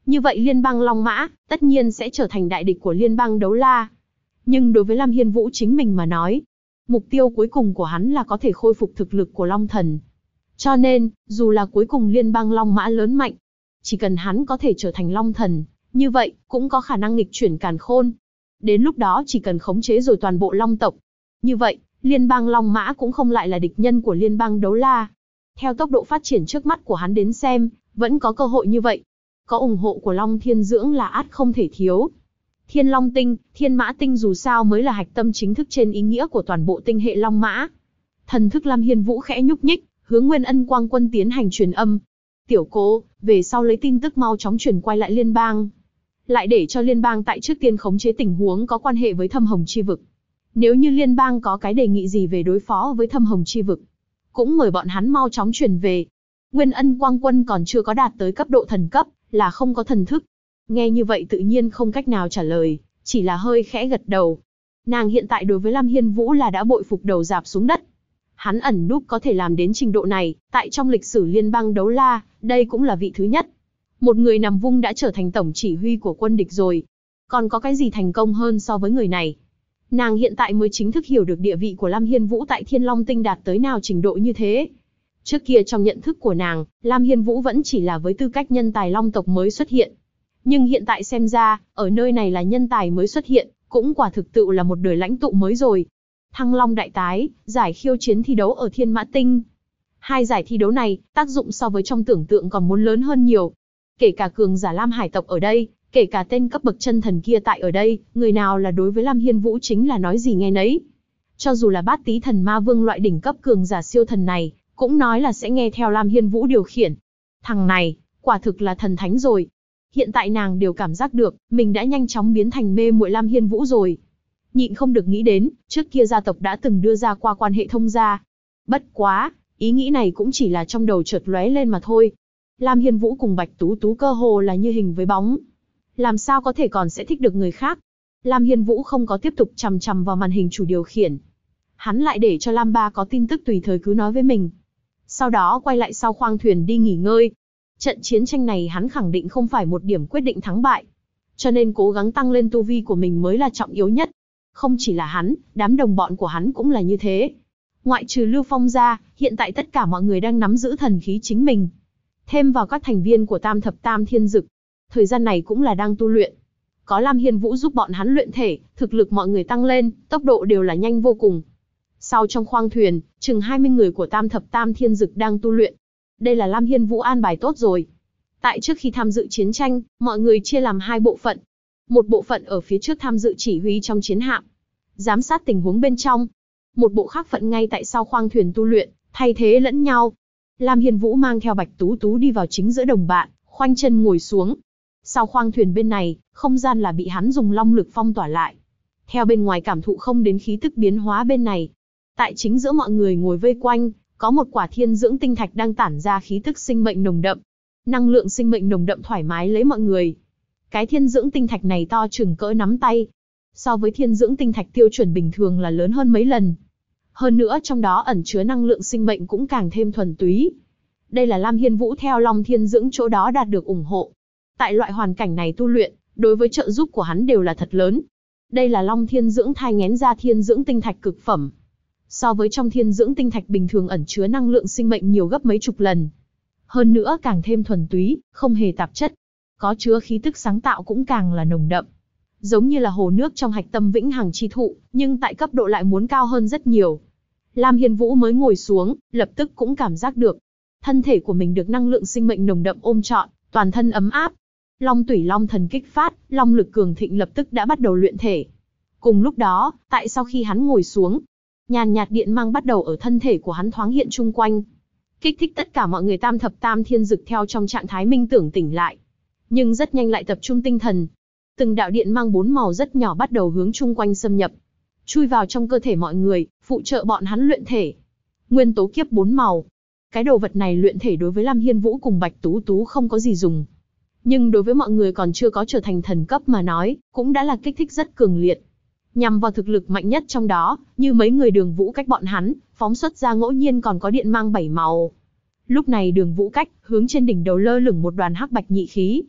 Như vậy liên bang Long Mã, tất nhiên sẽ trở thành đại địch của liên bang Đấu La. Nhưng đối với Lam Hiên Vũ chính mình mà nói, mục tiêu cuối cùng của hắn là có thể khôi phục thực lực của Long Thần. Cho nên, dù là cuối cùng liên bang Long Mã lớn mạnh, chỉ cần hắn có thể trở thành Long Thần, như vậy, cũng có khả năng nghịch chuyển càn khôn. Đến lúc đó chỉ cần khống chế rồi toàn bộ Long tộc. Như vậy, liên bang Long Mã cũng không lại là địch nhân của liên bang Đấu La. Theo tốc độ phát triển trước mắt của hắn đến xem, vẫn có cơ hội như vậy. Có ủng hộ của Long Thiên Dưỡng là ắt không thể thiếu. Thiên Long Tinh, Thiên Mã Tinh dù sao mới là hạch tâm chính thức trên ý nghĩa của toàn bộ tinh hệ Long Mã. Thần thức Lam Hiên Vũ khẽ nhúc nhích, hướng Nguyên Ân Quang Quân tiến hành truyền âm. Tiểu cô, về sau lấy tin tức mau chóng truyền quay lại liên bang. Lại để cho liên bang tại trước tiên khống chế tình huống có quan hệ với Thâm Hồng Chi Vực. Nếu như liên bang có cái đề nghị gì về đối phó với Thâm Hồng Chi Vực, cũng mời bọn hắn mau chóng truyền về. Nguyên Ân Quang Quân còn chưa có đạt tới cấp độ thần cấp, là không có thần thức. Nghe như vậy tự nhiên không cách nào trả lời, chỉ là hơi khẽ gật đầu. Nàng hiện tại đối với Lam Hiên Vũ là đã bội phục đầu rạp xuống đất. Hắn ẩn núp có thể làm đến trình độ này, tại trong lịch sử liên bang Đấu La, đây cũng là vị thứ nhất. Một người nằm vung đã trở thành tổng chỉ huy của quân địch rồi. Còn có cái gì thành công hơn so với người này? Nàng hiện tại mới chính thức hiểu được địa vị của Lam Hiên Vũ tại Thiên Long Tinh đạt tới nào trình độ như thế. Trước kia trong nhận thức của nàng, Lam Hiên Vũ vẫn chỉ là với tư cách nhân tài Long tộc mới xuất hiện. Nhưng hiện tại xem ra, ở nơi này là nhân tài mới xuất hiện, cũng quả thực tự là một đời lãnh tụ mới rồi. Thăng Long Đại Tái, giải khiêu chiến thi đấu ở Thiên Mã Tinh. Hai giải thi đấu này, tác dụng so với trong tưởng tượng còn muốn lớn hơn nhiều. Kể cả cường giả Lam Hải tộc ở đây, kể cả tên cấp bậc chân thần kia tại ở đây, người nào là đối với Lam Hiên Vũ chính là nói gì nghe nấy. Cho dù là Bát Tý Thần Ma Vương loại đỉnh cấp cường giả siêu thần này, cũng nói là sẽ nghe theo Lam Hiên Vũ điều khiển. Thằng này, quả thực là thần thánh rồi. Hiện tại nàng đều cảm giác được, mình đã nhanh chóng biến thành mê muội Lam Hiên Vũ rồi. Nhịn không được nghĩ đến, trước kia gia tộc đã từng đưa ra qua quan hệ thông gia. Bất quá, ý nghĩ này cũng chỉ là trong đầu chợt lóe lên mà thôi. Lam Hiên Vũ cùng Bạch Tú Tú cơ hồ là như hình với bóng. Làm sao có thể còn sẽ thích được người khác? Lam Hiên Vũ không có tiếp tục chằm chằm vào màn hình chủ điều khiển. Hắn lại để cho Lam Ba có tin tức tùy thời cứ nói với mình. Sau đó quay lại sau khoang thuyền đi nghỉ ngơi. Trận chiến tranh này hắn khẳng định không phải một điểm quyết định thắng bại. Cho nên cố gắng tăng lên tu vi của mình mới là trọng yếu nhất. Không chỉ là hắn, đám đồng bọn của hắn cũng là như thế. Ngoại trừ Lưu Phong ra, hiện tại tất cả mọi người đang nắm giữ thần khí chính mình. Thêm vào các thành viên của Tam Thập Tam Thiên Dực. Thời gian này cũng là đang tu luyện. Có Lam Hiên Vũ giúp bọn hắn luyện thể, thực lực mọi người tăng lên, tốc độ đều là nhanh vô cùng. Sau trong khoang thuyền, chừng 20 người của Tam Thập Tam Thiên Dực đang tu luyện. Đây là Lam Hiên Vũ an bài tốt rồi. Tại trước khi tham dự chiến tranh, mọi người chia làm hai bộ phận. Một bộ phận ở phía trước tham dự chỉ huy trong chiến hạm, giám sát tình huống bên trong. Một bộ khác phận ngay tại sau khoang thuyền tu luyện, thay thế lẫn nhau. Lam Hiên Vũ mang theo Bạch Tú Tú đi vào chính giữa đồng bạn, khoanh chân ngồi xuống. Sau khoang thuyền bên này, không gian là bị hắn dùng long lực phong tỏa lại. Theo bên ngoài cảm thụ không đến khí tức biến hóa bên này. Tại chính giữa mọi người ngồi vây quanh, có một quả thiên dưỡng tinh thạch đang tản ra khí tức sinh mệnh nồng đậm. Năng lượng sinh mệnh nồng đậm thoải mái lấy mọi người. Cái thiên dưỡng tinh thạch này to chừng cỡ nắm tay. So với thiên dưỡng tinh thạch tiêu chuẩn bình thường là lớn hơn mấy lần. Hơn nữa trong đó ẩn chứa năng lượng sinh mệnh cũng càng thêm thuần túy. Đây là Lam Hiên Vũ theo Long Thiên Dưỡng chỗ đó đạt được ủng hộ. Tại loại hoàn cảnh này tu luyện, đối với trợ giúp của hắn đều là thật lớn. Đây là Long Thiên Dưỡng thai nghén ra thiên dưỡng tinh thạch cực phẩm. So với trong thiên dưỡng tinh thạch bình thường ẩn chứa năng lượng sinh mệnh nhiều gấp mấy chục lần. Hơn nữa càng thêm thuần túy, không hề tạp chất. Có chứa khí tức sáng tạo cũng càng là nồng đậm. Giống như là hồ nước trong hạch tâm vĩnh hằng chi thụ, nhưng tại cấp độ lại muốn cao hơn rất nhiều. Lam Hiên Vũ mới ngồi xuống, lập tức cũng cảm giác được. Thân thể của mình được năng lượng sinh mệnh nồng đậm ôm trọn, toàn thân ấm áp. Long Tủy Long Thần kích phát, long lực cường thịnh lập tức đã bắt đầu luyện thể. Cùng lúc đó, tại sau khi hắn ngồi xuống, nhàn nhạt điện mang bắt đầu ở thân thể của hắn thoáng hiện chung quanh. Kích thích tất cả mọi người Tam Thập Tam Thiên Dực theo trong trạng thái minh tưởng tỉnh lại. Nhưng rất nhanh lại tập trung tinh thần. Từng đạo điện mang 4 màu rất nhỏ bắt đầu hướng chung quanh xâm nhập. Chui vào trong cơ thể mọi người, phụ trợ bọn hắn luyện thể. Nguyên tố kiếp 4 màu. Cái đồ vật này luyện thể đối với Lam Hiên Vũ cùng Bạch Tú Tú không có gì dùng. Nhưng đối với mọi người còn chưa có trở thành thần cấp mà nói, cũng đã là kích thích rất cường liệt. Nhằm vào thực lực mạnh nhất trong đó, như mấy người Đường Vũ Cách bọn hắn, phóng xuất ra ngẫu nhiên còn có điện mang 7 màu. Lúc này Đường Vũ Cách, hướng trên đỉnh đầu lơ lửng một đoàn hắc bạch nhị khí.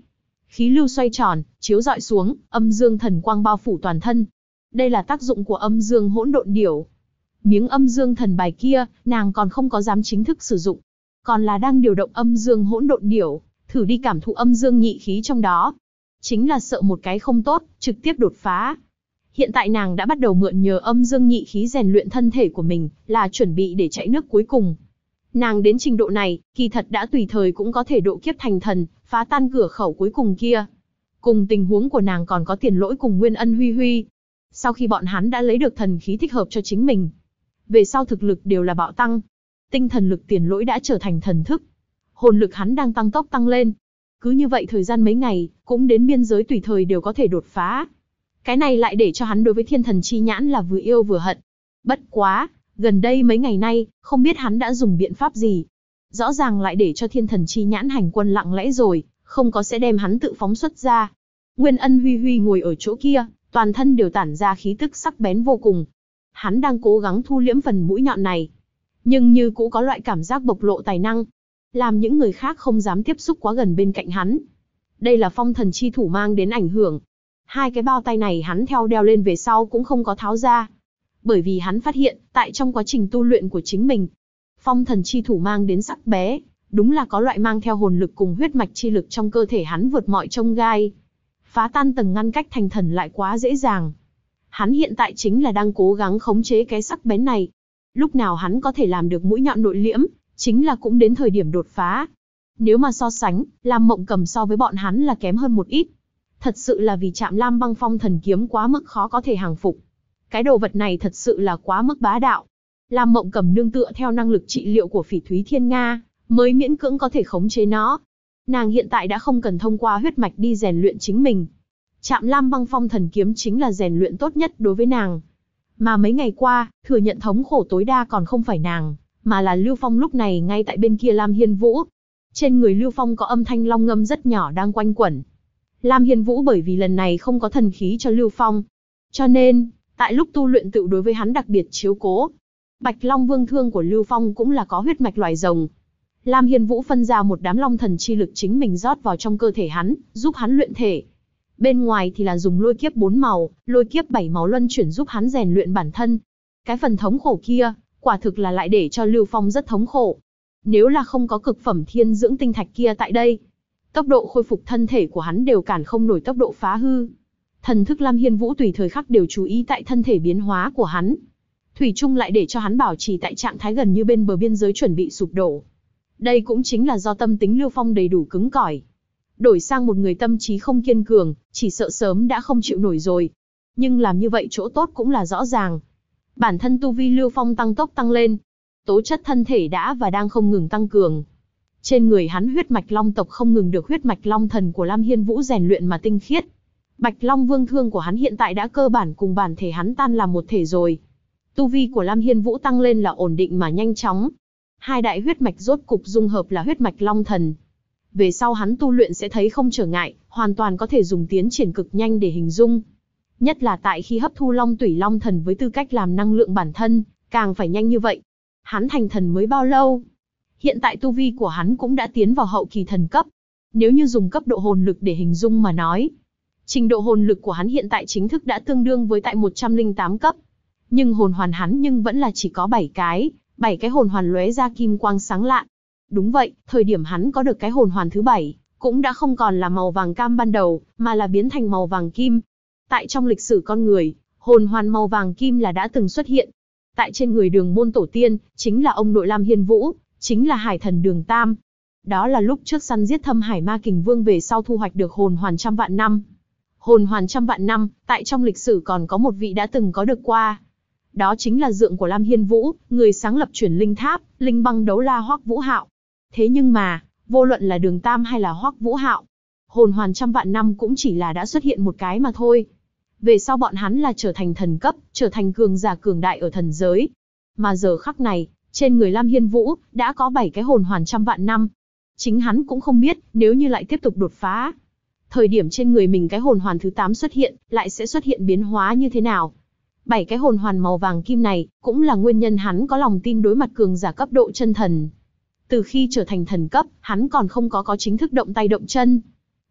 Khí lưu xoay tròn, chiếu rọi xuống, âm dương thần quang bao phủ toàn thân. Đây là tác dụng của âm dương hỗn độn điểu. Miếng âm dương thần bài kia, nàng còn không có dám chính thức sử dụng. Còn là đang điều động âm dương hỗn độn điểu, thử đi cảm thụ âm dương nhị khí trong đó. Chính là sợ một cái không tốt, trực tiếp đột phá. Hiện tại nàng đã bắt đầu mượn nhờ âm dương nhị khí rèn luyện thân thể của mình, là chuẩn bị để chạy nước cuối cùng. Nàng đến trình độ này, kỳ thật đã tùy thời cũng có thể độ kiếp thành thần, phá tan cửa khẩu cuối cùng kia. Cùng tình huống của nàng còn có Tiền Lỗi cùng Nguyên Ân Huy Huy. Sau khi bọn hắn đã lấy được thần khí thích hợp cho chính mình, về sau thực lực đều là bạo tăng. Tinh thần lực Tiền Lỗi đã trở thành thần thức. Hồn lực hắn đang tăng tốc tăng lên. Cứ như vậy thời gian mấy ngày, cũng đến biên giới tùy thời đều có thể đột phá. Cái này lại để cho hắn đối với thiên thần chi nhãn là vừa yêu vừa hận. Bất quá, gần đây mấy ngày nay, không biết hắn đã dùng biện pháp gì. Rõ ràng lại để cho thiên thần chi nhãn hành quân lặng lẽ rồi, không có sẽ đem hắn tự phóng xuất ra. Nguyên Ân Huy Huy ngồi ở chỗ kia, toàn thân đều tản ra khí tức sắc bén vô cùng. Hắn đang cố gắng thu liễm phần mũi nhọn này, nhưng như cũ có loại cảm giác bộc lộ tài năng, làm những người khác không dám tiếp xúc quá gần bên cạnh hắn. Đây là phong thần chi thủ mang đến ảnh hưởng. Hai cái bao tay này hắn theo đeo lên về sau cũng không có tháo ra. Bởi vì hắn phát hiện, tại trong quá trình tu luyện của chính mình, phong thần chi thủ mang đến sắc bé, đúng là có loại mang theo hồn lực cùng huyết mạch chi lực trong cơ thể hắn vượt mọi chông gai. Phá tan tầng ngăn cách thành thần lại quá dễ dàng. Hắn hiện tại chính là đang cố gắng khống chế cái sắc bén này. Lúc nào hắn có thể làm được mũi nhọn nội liễm, chính là cũng đến thời điểm đột phá. Nếu mà so sánh, Lam Mộng Cầm so với bọn hắn là kém hơn một ít. Thật sự là vì Trạm Lam Băng Phong thần kiếm quá mức khó có thể hàng phục. Cái đồ vật này thật sự là quá mức bá đạo. Lam Mộng Cầm nương tựa theo năng lực trị liệu của Phỉ Thúy Thiên Nga, mới miễn cưỡng có thể khống chế nó. Nàng hiện tại đã không cần thông qua huyết mạch đi rèn luyện chính mình. Trạm Lam Băng Phong thần kiếm chính là rèn luyện tốt nhất đối với nàng. Mà mấy ngày qua, thừa nhận thống khổ tối đa còn không phải nàng, mà là Lưu Phong lúc này ngay tại bên kia Lam Hiên Vũ. Trên người Lưu Phong có âm thanh long ngâm rất nhỏ đang quanh quẩn. Lam Hiên Vũ bởi vì lần này không có thần khí cho Lưu Phong, cho nên, tại lúc tu luyện tự đối với hắn đặc biệt chiếu cố. Bạch Long Vương Thương của Lưu Phong cũng là có huyết mạch loài rồng. Lam Hiên Vũ phân ra một đám long thần chi lực chính mình rót vào trong cơ thể hắn, giúp hắn luyện thể. Bên ngoài thì là dùng lôi kiếp 4 màu, lôi kiếp 7 màu luân chuyển giúp hắn rèn luyện bản thân. Cái phần thống khổ kia, quả thực là lại để cho Lưu Phong rất thống khổ. Nếu là không có cực phẩm thiên dưỡng tinh thạch kia tại đây, tốc độ khôi phục thân thể của hắn đều cản không nổi tốc độ phá hư. Thần thức Lam Hiên Vũ tùy thời khắc đều chú ý tại thân thể biến hóa của hắn. Thủy chung lại để cho hắn bảo trì tại trạng thái gần như bên bờ biên giới chuẩn bị sụp đổ. Đây cũng chính là do tâm tính Lưu Phong đầy đủ cứng cỏi. Đổi sang một người tâm trí không kiên cường, chỉ sợ sớm đã không chịu nổi rồi. Nhưng làm như vậy chỗ tốt cũng là rõ ràng. Bản thân tu vi Lưu Phong tăng tốc tăng lên. Tố chất thân thể đã và đang không ngừng tăng cường. Trên người hắn huyết mạch long tộc không ngừng được huyết mạch long thần của Lam Hiên Vũ rèn luyện mà tinh khiết. Bạch Long Vương Thương của hắn hiện tại đã cơ bản cùng bản thể hắn tan làm một thể rồi. Tu vi của Lam Hiên Vũ tăng lên là ổn định mà nhanh chóng. Hai đại huyết mạch rốt cục dung hợp là huyết mạch long thần. Về sau hắn tu luyện sẽ thấy không trở ngại, hoàn toàn có thể dùng tiến triển cực nhanh để hình dung. Nhất là tại khi hấp thu long tủy long thần với tư cách làm năng lượng bản thân, càng phải nhanh như vậy. Hắn thành thần mới bao lâu? Hiện tại tu vi của hắn cũng đã tiến vào hậu kỳ thần cấp. Nếu như dùng cấp độ hồn lực để hình dung mà nói, trình độ hồn lực của hắn hiện tại chính thức đã tương đương với tại 108 cấp. Nhưng hồn hoàn hắn nhưng vẫn là chỉ có 7 cái hồn hoàn lóe ra kim quang sáng lạn. Đúng vậy, thời điểm hắn có được cái hồn hoàn thứ 7, cũng đã không còn là màu vàng cam ban đầu, mà là biến thành màu vàng kim. Tại trong lịch sử con người, hồn hoàn màu vàng kim là đã từng xuất hiện. Tại trên người Đường môn tổ tiên, chính là ông nội Lam Hiên Vũ, chính là hải thần Đường Tam. Đó là lúc trước săn giết Thâm Hải Ma Kình Vương về sau thu hoạch được hồn hoàn trăm vạn năm. Hồn hoàn trăm vạn năm, tại trong lịch sử còn có một vị đã từng có được qua. Đó chính là dượng của Lam Hiên Vũ, người sáng lập Chuyển Linh Tháp, Linh Băng Đấu La Hoắc Vũ Hạo. Thế nhưng mà, vô luận là Đường Tam hay là Hoắc Vũ Hạo, hồn hoàn trăm vạn năm cũng chỉ là đã xuất hiện một cái mà thôi. Về sau bọn hắn là trở thành thần cấp, trở thành cường giả cường đại ở thần giới. Mà giờ khắc này, trên người Lam Hiên Vũ, đã có 7 cái hồn hoàn trăm vạn năm. Chính hắn cũng không biết, nếu như lại tiếp tục đột phá, thời điểm trên người mình cái hồn hoàn thứ 8 xuất hiện, lại sẽ xuất hiện biến hóa như thế nào. 7 cái hồn hoàn màu vàng kim này, cũng là nguyên nhân hắn có lòng tin đối mặt cường giả cấp độ chân thần. Từ khi trở thành thần cấp, hắn còn không có chính thức động tay động chân.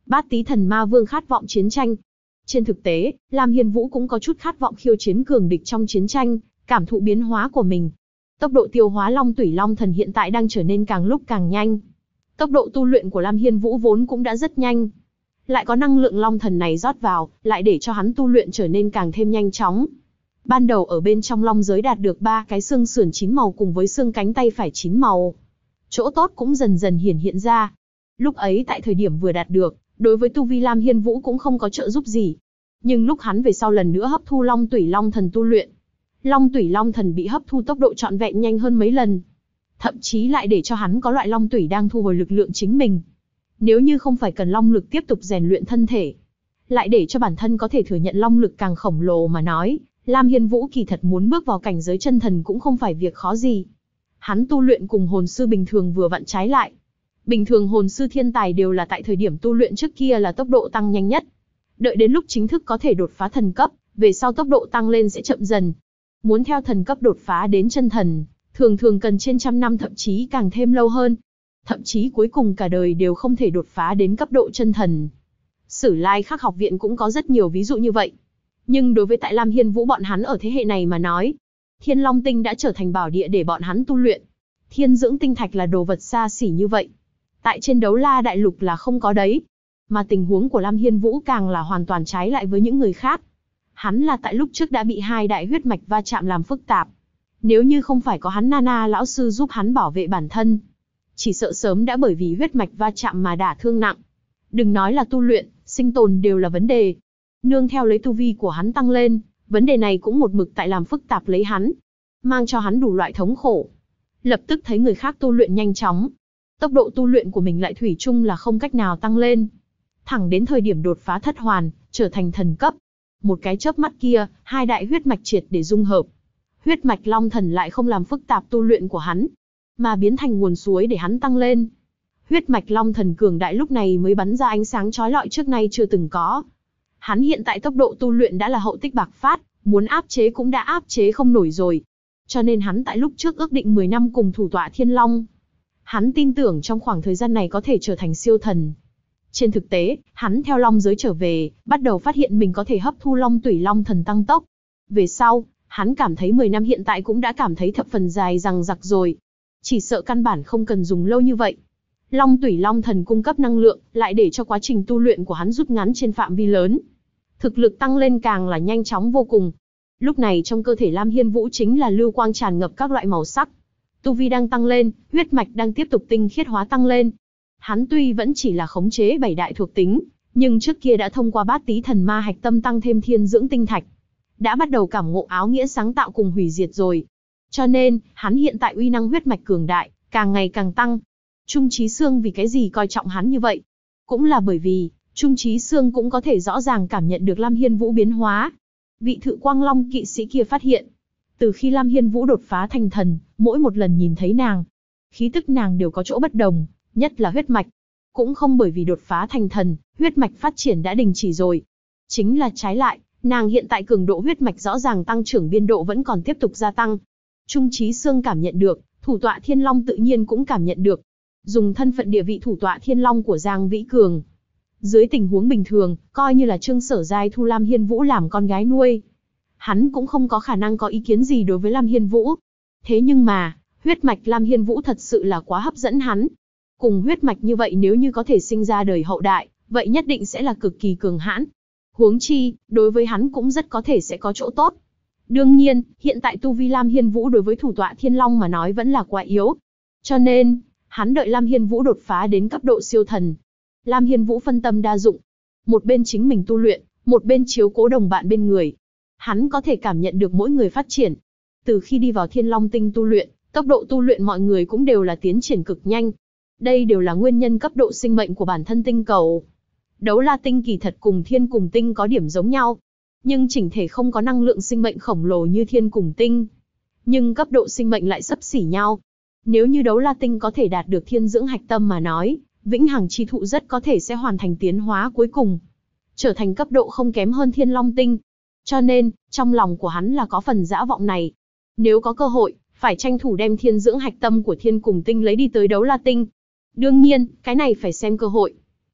Bát Tý Thần Ma Vương khát vọng chiến tranh. Trên thực tế, Lam Hiên Vũ cũng có chút khát vọng khiêu chiến cường địch trong chiến tranh, cảm thụ biến hóa của mình. Tốc độ tiêu hóa Long Tủy Long Thần hiện tại đang trở nên càng lúc càng nhanh. Tốc độ tu luyện của Lam Hiên Vũ vốn cũng đã rất nhanh. Lại có năng lượng Long Thần này rót vào, lại để cho hắn tu luyện trở nên càng thêm nhanh chóng. Ban đầu ở bên trong Long giới đạt được 3 cái xương sườn 9 màu cùng với xương cánh tay phải 9 màu. Chỗ tốt cũng dần dần hiển hiện ra. Lúc ấy tại thời điểm vừa đạt được, đối với tu vi Lam Hiên Vũ cũng không có trợ giúp gì. Nhưng lúc hắn về sau lần nữa hấp thu Long Tủy Long Thần tu luyện, Long Tủy Long Thần bị hấp thu tốc độ trọn vẹn nhanh hơn mấy lần. Thậm chí lại để cho hắn có loại Long Tủy đang thu hồi lực lượng chính mình. Nếu như không phải cần Long lực tiếp tục rèn luyện thân thể, lại để cho bản thân có thể thừa nhận Long lực càng khổng lồ mà nói, Lam Hiên Vũ kỳ thật muốn bước vào cảnh giới chân thần cũng không phải việc khó gì. Hắn tu luyện cùng hồn sư bình thường vừa vặn trái lại. Bình thường hồn sư thiên tài đều là tại thời điểm tu luyện trước kia là tốc độ tăng nhanh nhất. Đợi đến lúc chính thức có thể đột phá thần cấp, về sau tốc độ tăng lên sẽ chậm dần. Muốn theo thần cấp đột phá đến chân thần, thường thường cần trên trăm năm thậm chí càng thêm lâu hơn. Thậm chí cuối cùng cả đời đều không thể đột phá đến cấp độ chân thần. Sử Lai Khắc học viện cũng có rất nhiều ví dụ như vậy. Nhưng đối với tại Lam Hiên Vũ bọn hắn ở thế hệ này mà nói, Thiên Long Tinh đã trở thành bảo địa để bọn hắn tu luyện. Thiên dưỡng tinh thạch là đồ vật xa xỉ như vậy, tại trên Đấu La Đại Lục là không có đấy. Mà tình huống của Lam Hiên Vũ càng là hoàn toàn trái lại với những người khác. Hắn là tại lúc trước đã bị 2 đại huyết mạch va chạm làm phức tạp. Nếu như không phải có hắn Nana lão sư giúp hắn bảo vệ bản thân, chỉ sợ sớm đã bởi vì huyết mạch va chạm mà đả thương nặng. Đừng nói là tu luyện, sinh tồn đều là vấn đề. Nương theo lấy tu vi của hắn tăng lên, vấn đề này cũng một mực tại làm phức tạp lấy hắn, mang cho hắn đủ loại thống khổ. Lập tức thấy người khác tu luyện nhanh chóng, tốc độ tu luyện của mình lại thủy chung là không cách nào tăng lên. Thẳng đến thời điểm đột phá thất hoàn, trở thành thần cấp. Một cái chớp mắt kia, 2 đại huyết mạch triệt để dung hợp. Huyết mạch Long Thần lại không làm phức tạp tu luyện của hắn, mà biến thành nguồn suối để hắn tăng lên. Huyết mạch Long Thần cường đại lúc này mới bắn ra ánh sáng chói lọi trước nay chưa từng có. Hắn hiện tại tốc độ tu luyện đã là hậu tích bạc phát, muốn áp chế cũng đã áp chế không nổi rồi. Cho nên hắn tại lúc trước ước định 10 năm cùng thủ tọa Thiên Long. Hắn tin tưởng trong khoảng thời gian này có thể trở thành siêu thần. Trên thực tế, hắn theo Long giới trở về, bắt đầu phát hiện mình có thể hấp thu Long Tủy Long Thần tăng tốc. Về sau, hắn cảm thấy 10 năm hiện tại cũng đã cảm thấy thập phần dài dằng dặc rồi. Chỉ sợ căn bản không cần dùng lâu như vậy. Long Tủy Long Thần cung cấp năng lượng, lại để cho quá trình tu luyện của hắn rút ngắn trên phạm vi lớn. Thực lực tăng lên càng là nhanh chóng vô cùng. Lúc này trong cơ thể Lam Hiên Vũ chính là lưu quang tràn ngập các loại màu sắc. Tu vi đang tăng lên, huyết mạch đang tiếp tục tinh khiết hóa tăng lên. Hắn tuy vẫn chỉ là khống chế 7 đại thuộc tính, nhưng trước kia đã thông qua Bát Tý Thần Ma Hạch Tâm tăng thêm thiên dưỡng tinh thạch. Đã bắt đầu cảm ngộ áo nghĩa sáng tạo cùng hủy diệt rồi. Cho nên, hắn hiện tại uy năng huyết mạch cường đại, càng ngày càng tăng. Trung Chí Xương vì cái gì coi trọng hắn như vậy? Cũng là bởi vì, Trung Chí Xương cũng có thể rõ ràng cảm nhận được Lam Hiên Vũ biến hóa. Vị Thự Quang Long kỵ sĩ kia phát hiện, từ khi Lam Hiên Vũ đột phá thành thần, mỗi một lần nhìn thấy nàng, khí tức nàng đều có chỗ bất đồng, nhất là huyết mạch. Cũng không bởi vì đột phá thành thần, huyết mạch phát triển đã đình chỉ rồi. Chính là trái lại, nàng hiện tại cường độ huyết mạch rõ ràng tăng trưởng biên độ vẫn còn tiếp tục gia tăng. Trung Chí Xương cảm nhận được, thủ tọa Thiên Long tự nhiên cũng cảm nhận được. Dùng thân phận địa vị thủ tọa Thiên Long của Giang Vĩ Cường, dưới tình huống bình thường, coi như là Trương Sở Giai thu Lam Hiên Vũ làm con gái nuôi, hắn cũng không có khả năng có ý kiến gì đối với Lam Hiên Vũ. Thế nhưng mà, huyết mạch Lam Hiên Vũ thật sự là quá hấp dẫn hắn. Cùng huyết mạch như vậy nếu như có thể sinh ra đời hậu đại, vậy nhất định sẽ là cực kỳ cường hãn. Huống chi, đối với hắn cũng rất có thể sẽ có chỗ tốt. Đương nhiên, hiện tại tu vi Lam Hiên Vũ đối với thủ tọa Thiên Long mà nói vẫn là quá yếu. Cho nên, hắn đợi Lam Hiên Vũ đột phá đến cấp độ siêu thần. Lam Hiên Vũ phân tâm đa dụng. Một bên chính mình tu luyện, một bên chiếu cố đồng bạn bên người. Hắn có thể cảm nhận được mỗi người phát triển. Từ khi đi vào Thiên Long Tinh tu luyện, tốc độ tu luyện mọi người cũng đều là tiến triển cực nhanh. Đây đều là nguyên nhân cấp độ sinh mệnh của bản thân tinh cầu. Đấu La Tinh kỳ thật cùng Thiên Cùng Tinh có điểm giống nhau, nhưng chỉnh thể không có năng lượng sinh mệnh khổng lồ như Thiên Cùng Tinh. Nhưng cấp độ sinh mệnh lại xấp xỉ nhau. Nếu như Đấu La Tinh có thể đạt được thiên dưỡng hạch tâm mà nói, Vĩnh Hằng Chi Thụ rất có thể sẽ hoàn thành tiến hóa cuối cùng, trở thành cấp độ không kém hơn Thiên Long Tinh. Cho nên, trong lòng của hắn là có phần dã vọng này. Nếu có cơ hội, phải tranh thủ đem thiên dưỡng hạch tâm của Thiên Cùng Tinh lấy đi tới Đấu La Tinh. Đương nhiên, cái này phải xem cơ hội.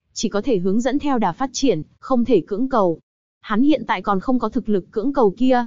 chỉ có thể hướng dẫn theo đà phát triển, không thể cưỡng cầu. Hắn hiện tại còn không có thực lực cưỡng cầu kia.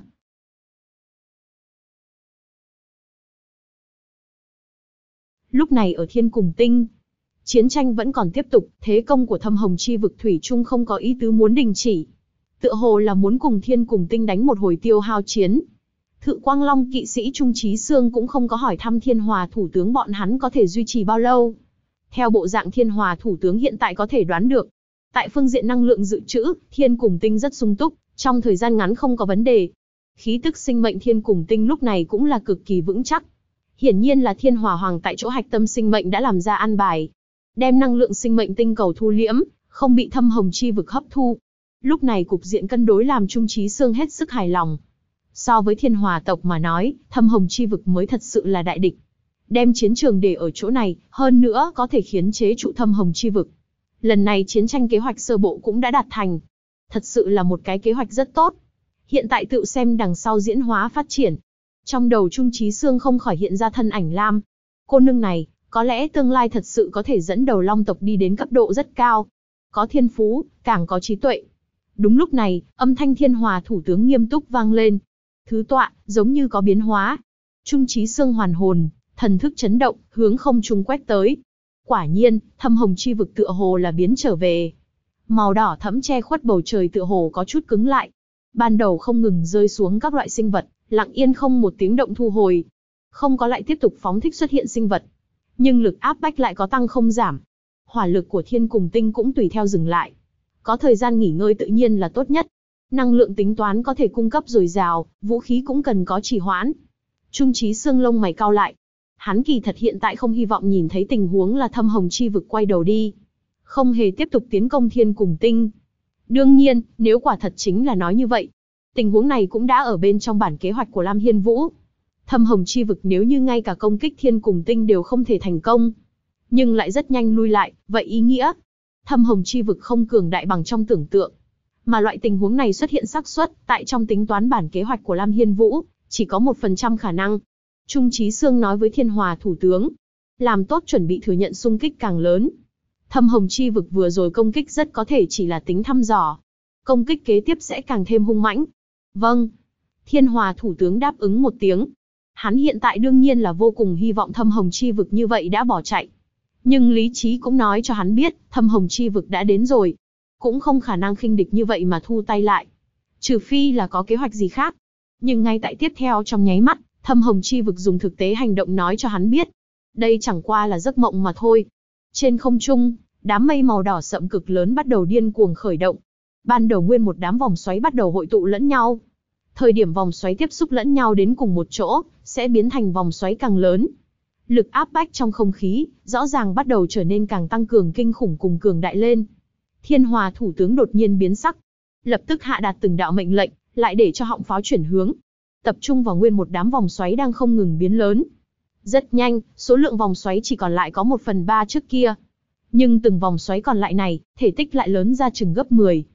Lúc này ở Thiên Cùng Tinh, chiến tranh vẫn còn tiếp tục, thế công của Thâm Hồng Chi vực thủy chung không có ý tứ muốn đình chỉ. Tựa hồ là muốn cùng Thiên Cùng Tinh đánh một hồi tiêu hao chiến. Thự Quang Long kỵ sĩ Trung Chí Xương cũng không có hỏi thăm Thiên Hòa thủ tướng bọn hắn có thể duy trì bao lâu. Theo bộ dạng Thiên Hòa thủ tướng hiện tại có thể đoán được. Tại phương diện năng lượng dự trữ, Thiên Cùng Tinh rất sung túc, trong thời gian ngắn không có vấn đề. Khí tức sinh mệnh Thiên Cùng Tinh lúc này cũng là cực kỳ vững chắc. Hiển nhiên là Thiên Hỏa Hoàng tại chỗ hạch tâm sinh mệnh đã làm ra an bài. Đem năng lượng sinh mệnh tinh cầu thu liễm, không bị Thâm Hồng Chi vực hấp thu. Lúc này cục diện cân đối làm Trung Chí Xương hết sức hài lòng. So với Thiên Hòa tộc mà nói, Thâm Hồng Chi vực mới thật sự là đại địch. Đem chiến trường để ở chỗ này, hơn nữa có thể khiến chế trụ Thâm Hồng Chi vực. Lần này chiến tranh kế hoạch sơ bộ cũng đã đạt thành. Thật sự là một cái kế hoạch rất tốt. Hiện tại tự xem đằng sau diễn hóa phát triển. Trong đầu Trung Chí Xương không khỏi hiện ra thân ảnh Lam. Cô nương này, có lẽ tương lai thật sự có thể dẫn đầu Long tộc đi đến cấp độ rất cao. Có thiên phú, càng có trí tuệ. Đúng lúc này, âm thanh Thiên Hòa thủ tướng nghiêm túc vang lên. Thứ tọa, giống như có biến hóa. Trung Chí Xương hoàn hồn, thần thức chấn động, hướng không trung quét tới. Quả nhiên, Thâm Hồng Chi vực tựa hồ là biến trở về. Màu đỏ thẫm che khuất bầu trời tựa hồ có chút cứng lại. Ban đầu không ngừng rơi xuống các loại sinh vật, lặng yên không một tiếng động thu hồi. Không có lại tiếp tục phóng thích xuất hiện sinh vật. Nhưng lực áp bách lại có tăng không giảm. Hỏa lực của Thiên Cùng Tinh cũng tùy theo dừng lại. Có thời gian nghỉ ngơi tự nhiên là tốt nhất. Năng lượng tính toán có thể cung cấp dồi dào, vũ khí cũng cần có trì hoãn. Trung Chí Xương lông mày cau lại. Hắn kỳ thật hiện tại không hy vọng nhìn thấy tình huống là Thâm Hồng Chi vực quay đầu đi. Không hề tiếp tục tiến công Thiên Cùng Tinh. Đương nhiên, nếu quả thật chính là nói như vậy, tình huống này cũng đã ở bên trong bản kế hoạch của Lam Hiên Vũ. Thâm Hồng Chi vực nếu như ngay cả công kích Thiên Cùng Tinh đều không thể thành công, nhưng lại rất nhanh lui lại, vậy ý nghĩa Thâm Hồng Chi vực không cường đại bằng trong tưởng tượng. Mà loại tình huống này xuất hiện xác suất, tại trong tính toán bản kế hoạch của Lam Hiên Vũ, chỉ có 1% khả năng. Trung Chí Xương nói với Thiên Hòa thủ tướng, làm tốt chuẩn bị thừa nhận xung kích càng lớn. Thâm Hồng Chi vực vừa rồi công kích rất có thể chỉ là tính thăm dò. Công kích kế tiếp sẽ càng thêm hung mãnh. Vâng. Thiên Hòa thủ tướng đáp ứng một tiếng. Hắn hiện tại đương nhiên là vô cùng hy vọng Thâm Hồng Chi vực như vậy đã bỏ chạy. Nhưng lý trí cũng nói cho hắn biết, Thâm Hồng Chi vực đã đến rồi. Cũng không khả năng khinh địch như vậy mà thu tay lại. Trừ phi là có kế hoạch gì khác. Nhưng ngay tại tiếp theo trong nháy mắt, Thâm Hồng Chi vực dùng thực tế hành động nói cho hắn biết. Đây chẳng qua là giấc mộng mà thôi. Trên không trung, đám mây màu đỏ sậm cực lớn bắt đầu điên cuồng khởi động. Ban đầu nguyên một đám vòng xoáy bắt đầu hội tụ lẫn nhau. Thời điểm vòng xoáy tiếp xúc lẫn nhau đến cùng một chỗ, sẽ biến thành vòng xoáy càng lớn. Lực áp bách trong không khí, rõ ràng bắt đầu trở nên càng tăng cường kinh khủng cùng cường đại lên. Thiên Hòa thủ tướng đột nhiên biến sắc. Lập tức hạ đạt từng đạo mệnh lệnh, lại để cho họng pháo chuyển hướng. Tập trung vào nguyên một đám vòng xoáy đang không ngừng biến lớn. Rất nhanh, số lượng vòng xoáy chỉ còn lại có 1/3 trước kia. Nhưng từng vòng xoáy còn lại này, thể tích lại lớn ra chừng gấp 10.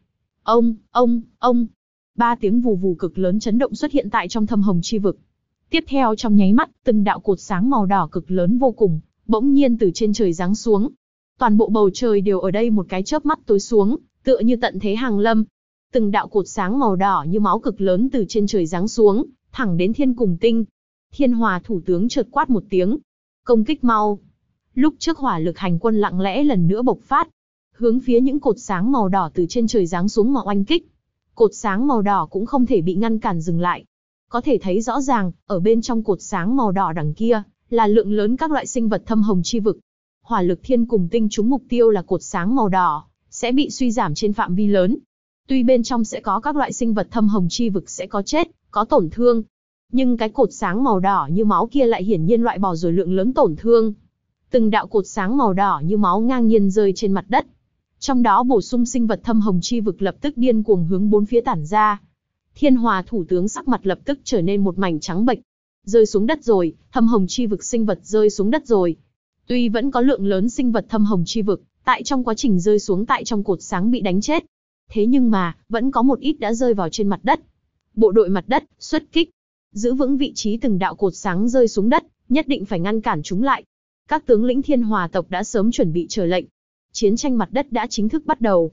Ông. 3 tiếng vù vù cực lớn chấn động xuất hiện tại trong Thâm Hồng Chi vực. Tiếp theo trong nháy mắt, từng đạo cột sáng màu đỏ cực lớn vô cùng, bỗng nhiên từ trên trời giáng xuống. Toàn bộ bầu trời đều ở đây một cái chớp mắt tối xuống, tựa như tận thế hàng lâm. Từng đạo cột sáng màu đỏ như máu cực lớn từ trên trời giáng xuống, thẳng đến Thiên Cùng Tinh. Thiên Hòa thủ tướng chợt quát một tiếng. Công kích mau. Lúc trước hỏa lực hành quân lặng lẽ lần nữa bộc phát, hướng phía những cột sáng màu đỏ từ trên trời giáng xuống mà oanh kích. Cột sáng màu đỏ cũng không thể bị ngăn cản dừng lại. Có thể thấy rõ ràng, ở bên trong cột sáng màu đỏ đằng kia, là lượng lớn các loại sinh vật Thâm Hồng Chi vực. Hỏa lực Thiên Cùng Tinh trúng mục tiêu là cột sáng màu đỏ, sẽ bị suy giảm trên phạm vi lớn. Tuy bên trong sẽ có các loại sinh vật Thâm Hồng Chi vực sẽ có chết, có tổn thương. Nhưng cái cột sáng màu đỏ như máu kia lại hiển nhiên loại bỏ rồi lượng lớn tổn thương. Từng đạo cột sáng màu đỏ như máu ngang nhiên rơi trên mặt đất. Trong đó bổ sung sinh vật Thâm Hồng Chi vực lập tức điên cuồng hướng bốn phía tản ra. Thiên Hòa thủ tướng sắc mặt lập tức trở nên một mảnh trắng bệch. Rơi xuống đất rồi, Thâm Hồng Chi vực sinh vật rơi xuống đất rồi. Tuy vẫn có lượng lớn sinh vật Thâm Hồng Chi vực, tại trong quá trình rơi xuống tại trong cột sáng bị đánh chết. Thế nhưng mà, vẫn có một ít đã rơi vào trên mặt đất. Bộ đội mặt đất, xuất kích. Giữ vững vị trí từng đạo cột sáng rơi xuống đất, nhất định phải ngăn cản chúng lại. Các tướng lĩnh Thiên Hòa tộc đã sớm chuẩn bị chờ lệnh. Chiến tranh mặt đất đã chính thức bắt đầu.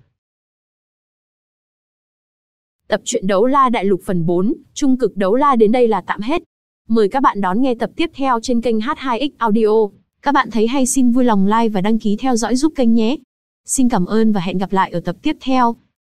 Tập truyện Đấu La Đại Lục phần 4, Trung cực Đấu La đến đây là tạm hết. Mời các bạn đón nghe tập tiếp theo trên kênh H2X Audio. Các bạn thấy hay xin vui lòng like và đăng ký theo dõi giúp kênh nhé. Xin cảm ơn và hẹn gặp lại ở tập tiếp theo.